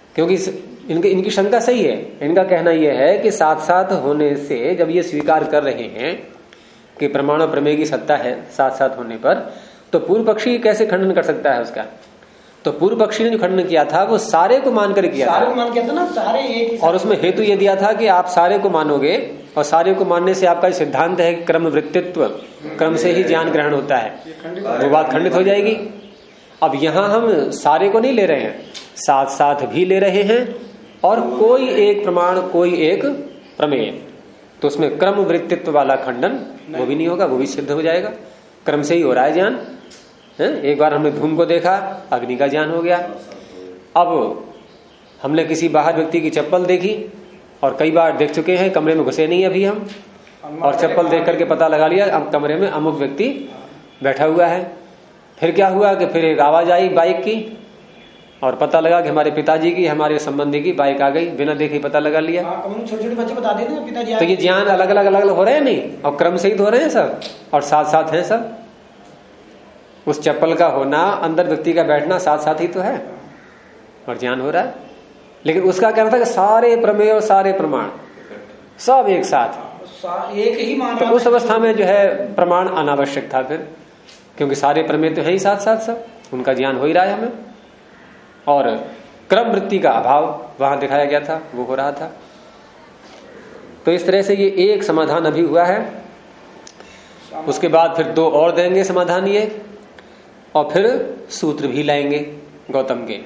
क्योंकि इनकी शंका सही है। इनका कहना यह है कि साथ साथ होने से जब ये स्वीकार कर रहे हैं कि प्रमाण और प्रमेय की सत्ता है साथ साथ होने पर, तो पूर्व पक्षी कैसे खंडन कर सकता है उसका? तो पूर्व पक्षी ने जो खंडन किया था वो सारे को मानकर किया था, सारे को मान किया था ना, सारे एक। और उसमें हेतु ये दिया था कि आप सारे को मानोगे और सारे को मानने से आपका सिद्धांत है कि क्रम वृत्तित्व, क्रम से ही ज्ञान ग्रहण होता है, वो बात खंडित हो जाएगी। अब यहां हम सारे को नहीं ले रहे हैं, साथ साथ भी ले रहे हैं और कोई एक प्रमाण कोई एक प्रमेय, तो उसमें क्रम वृत्तित्व वाला खंडन वो भी नहीं होगा, वो भी सिद्ध हो जाएगा। क्रम से ही हो रहा है ज्ञान। एक बार हमने धूम को देखा, अग्नि का ज्ञान हो गया। अब हमने किसी बाहर व्यक्ति की चप्पल देखी और कई बार देख चुके हैं, कमरे में घुसे नहीं अभी हम, और चप्पल देख करके पता लगा लिया अब कमरे में अमुक व्यक्ति बैठा हुआ है। फिर क्या हुआ कि फिर एक आवाज आई बाइक की और पता लगा कि हमारे पिताजी की, हमारे संबंधी की बाइक आ गई, बिना देखे पता लगा लिया। छोटे छोटे बच्चे बता देते हैं पिताजी। तो ये ज्ञान अलग अलग हो रहे हैं नहीं, और क्रम से ही तो हो रहे हैं सब, और साथ साथ हैं सब। उस चप्पल का होना, अंदर व्यक्ति का बैठना साथ साथ ही तो है, और ज्ञान हो रहा है। लेकिन उसका कहना था कि सारे प्रमेय और सारे प्रमाण सब एक साथ एक ही मान। तो उस अवस्था में जो है प्रमाण अनावश्यक था फिर, क्योंकि सारे प्रमेय तो है ही साथ साथ सब, उनका ज्ञान हो ही रहा है हमें, और क्रम वृत्ति का अभाव वहां दिखाया गया था, वो हो रहा था। तो इस तरह से ये एक समाधान अभी हुआ है। उसके बाद फिर दो और देंगे समाधान ये, और फिर सूत्र भी लाएंगे गौतम के।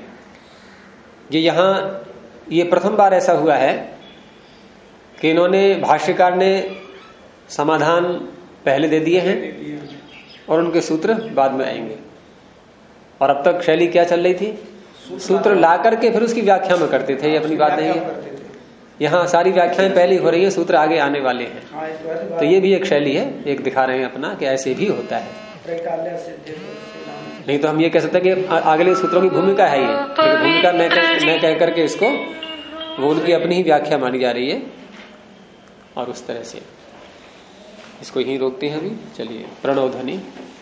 ये प्रथम बार ऐसा हुआ है कि इन्होंने, भाष्यकार ने समाधान पहले दे दिए हैं और उनके सूत्र बाद में आएंगे। और अब तक शैली क्या चल रही थी? सूत्र ला करके फिर उसकी व्याख्या में करते थे, ये अपनी बात नहीं है। यहाँ सारी व्याख्याएं पहले हो रही है, सूत्र आगे आने वाले हैं। तो ये भी एक शैली है, एक दिखा रहे हैं अपना कि ऐसे भी होता है। नहीं तो हम ये कह सकते हैं कि अगले सूत्रों की भूमिका है ये, लेकिन भूमिका न कह करके इसको वो उनकी अपनी ही व्याख्या मानी जा रही है, और उस तरह से इसको यहीं रोकते हैं अभी। चलिए, प्रणव ध्वनि।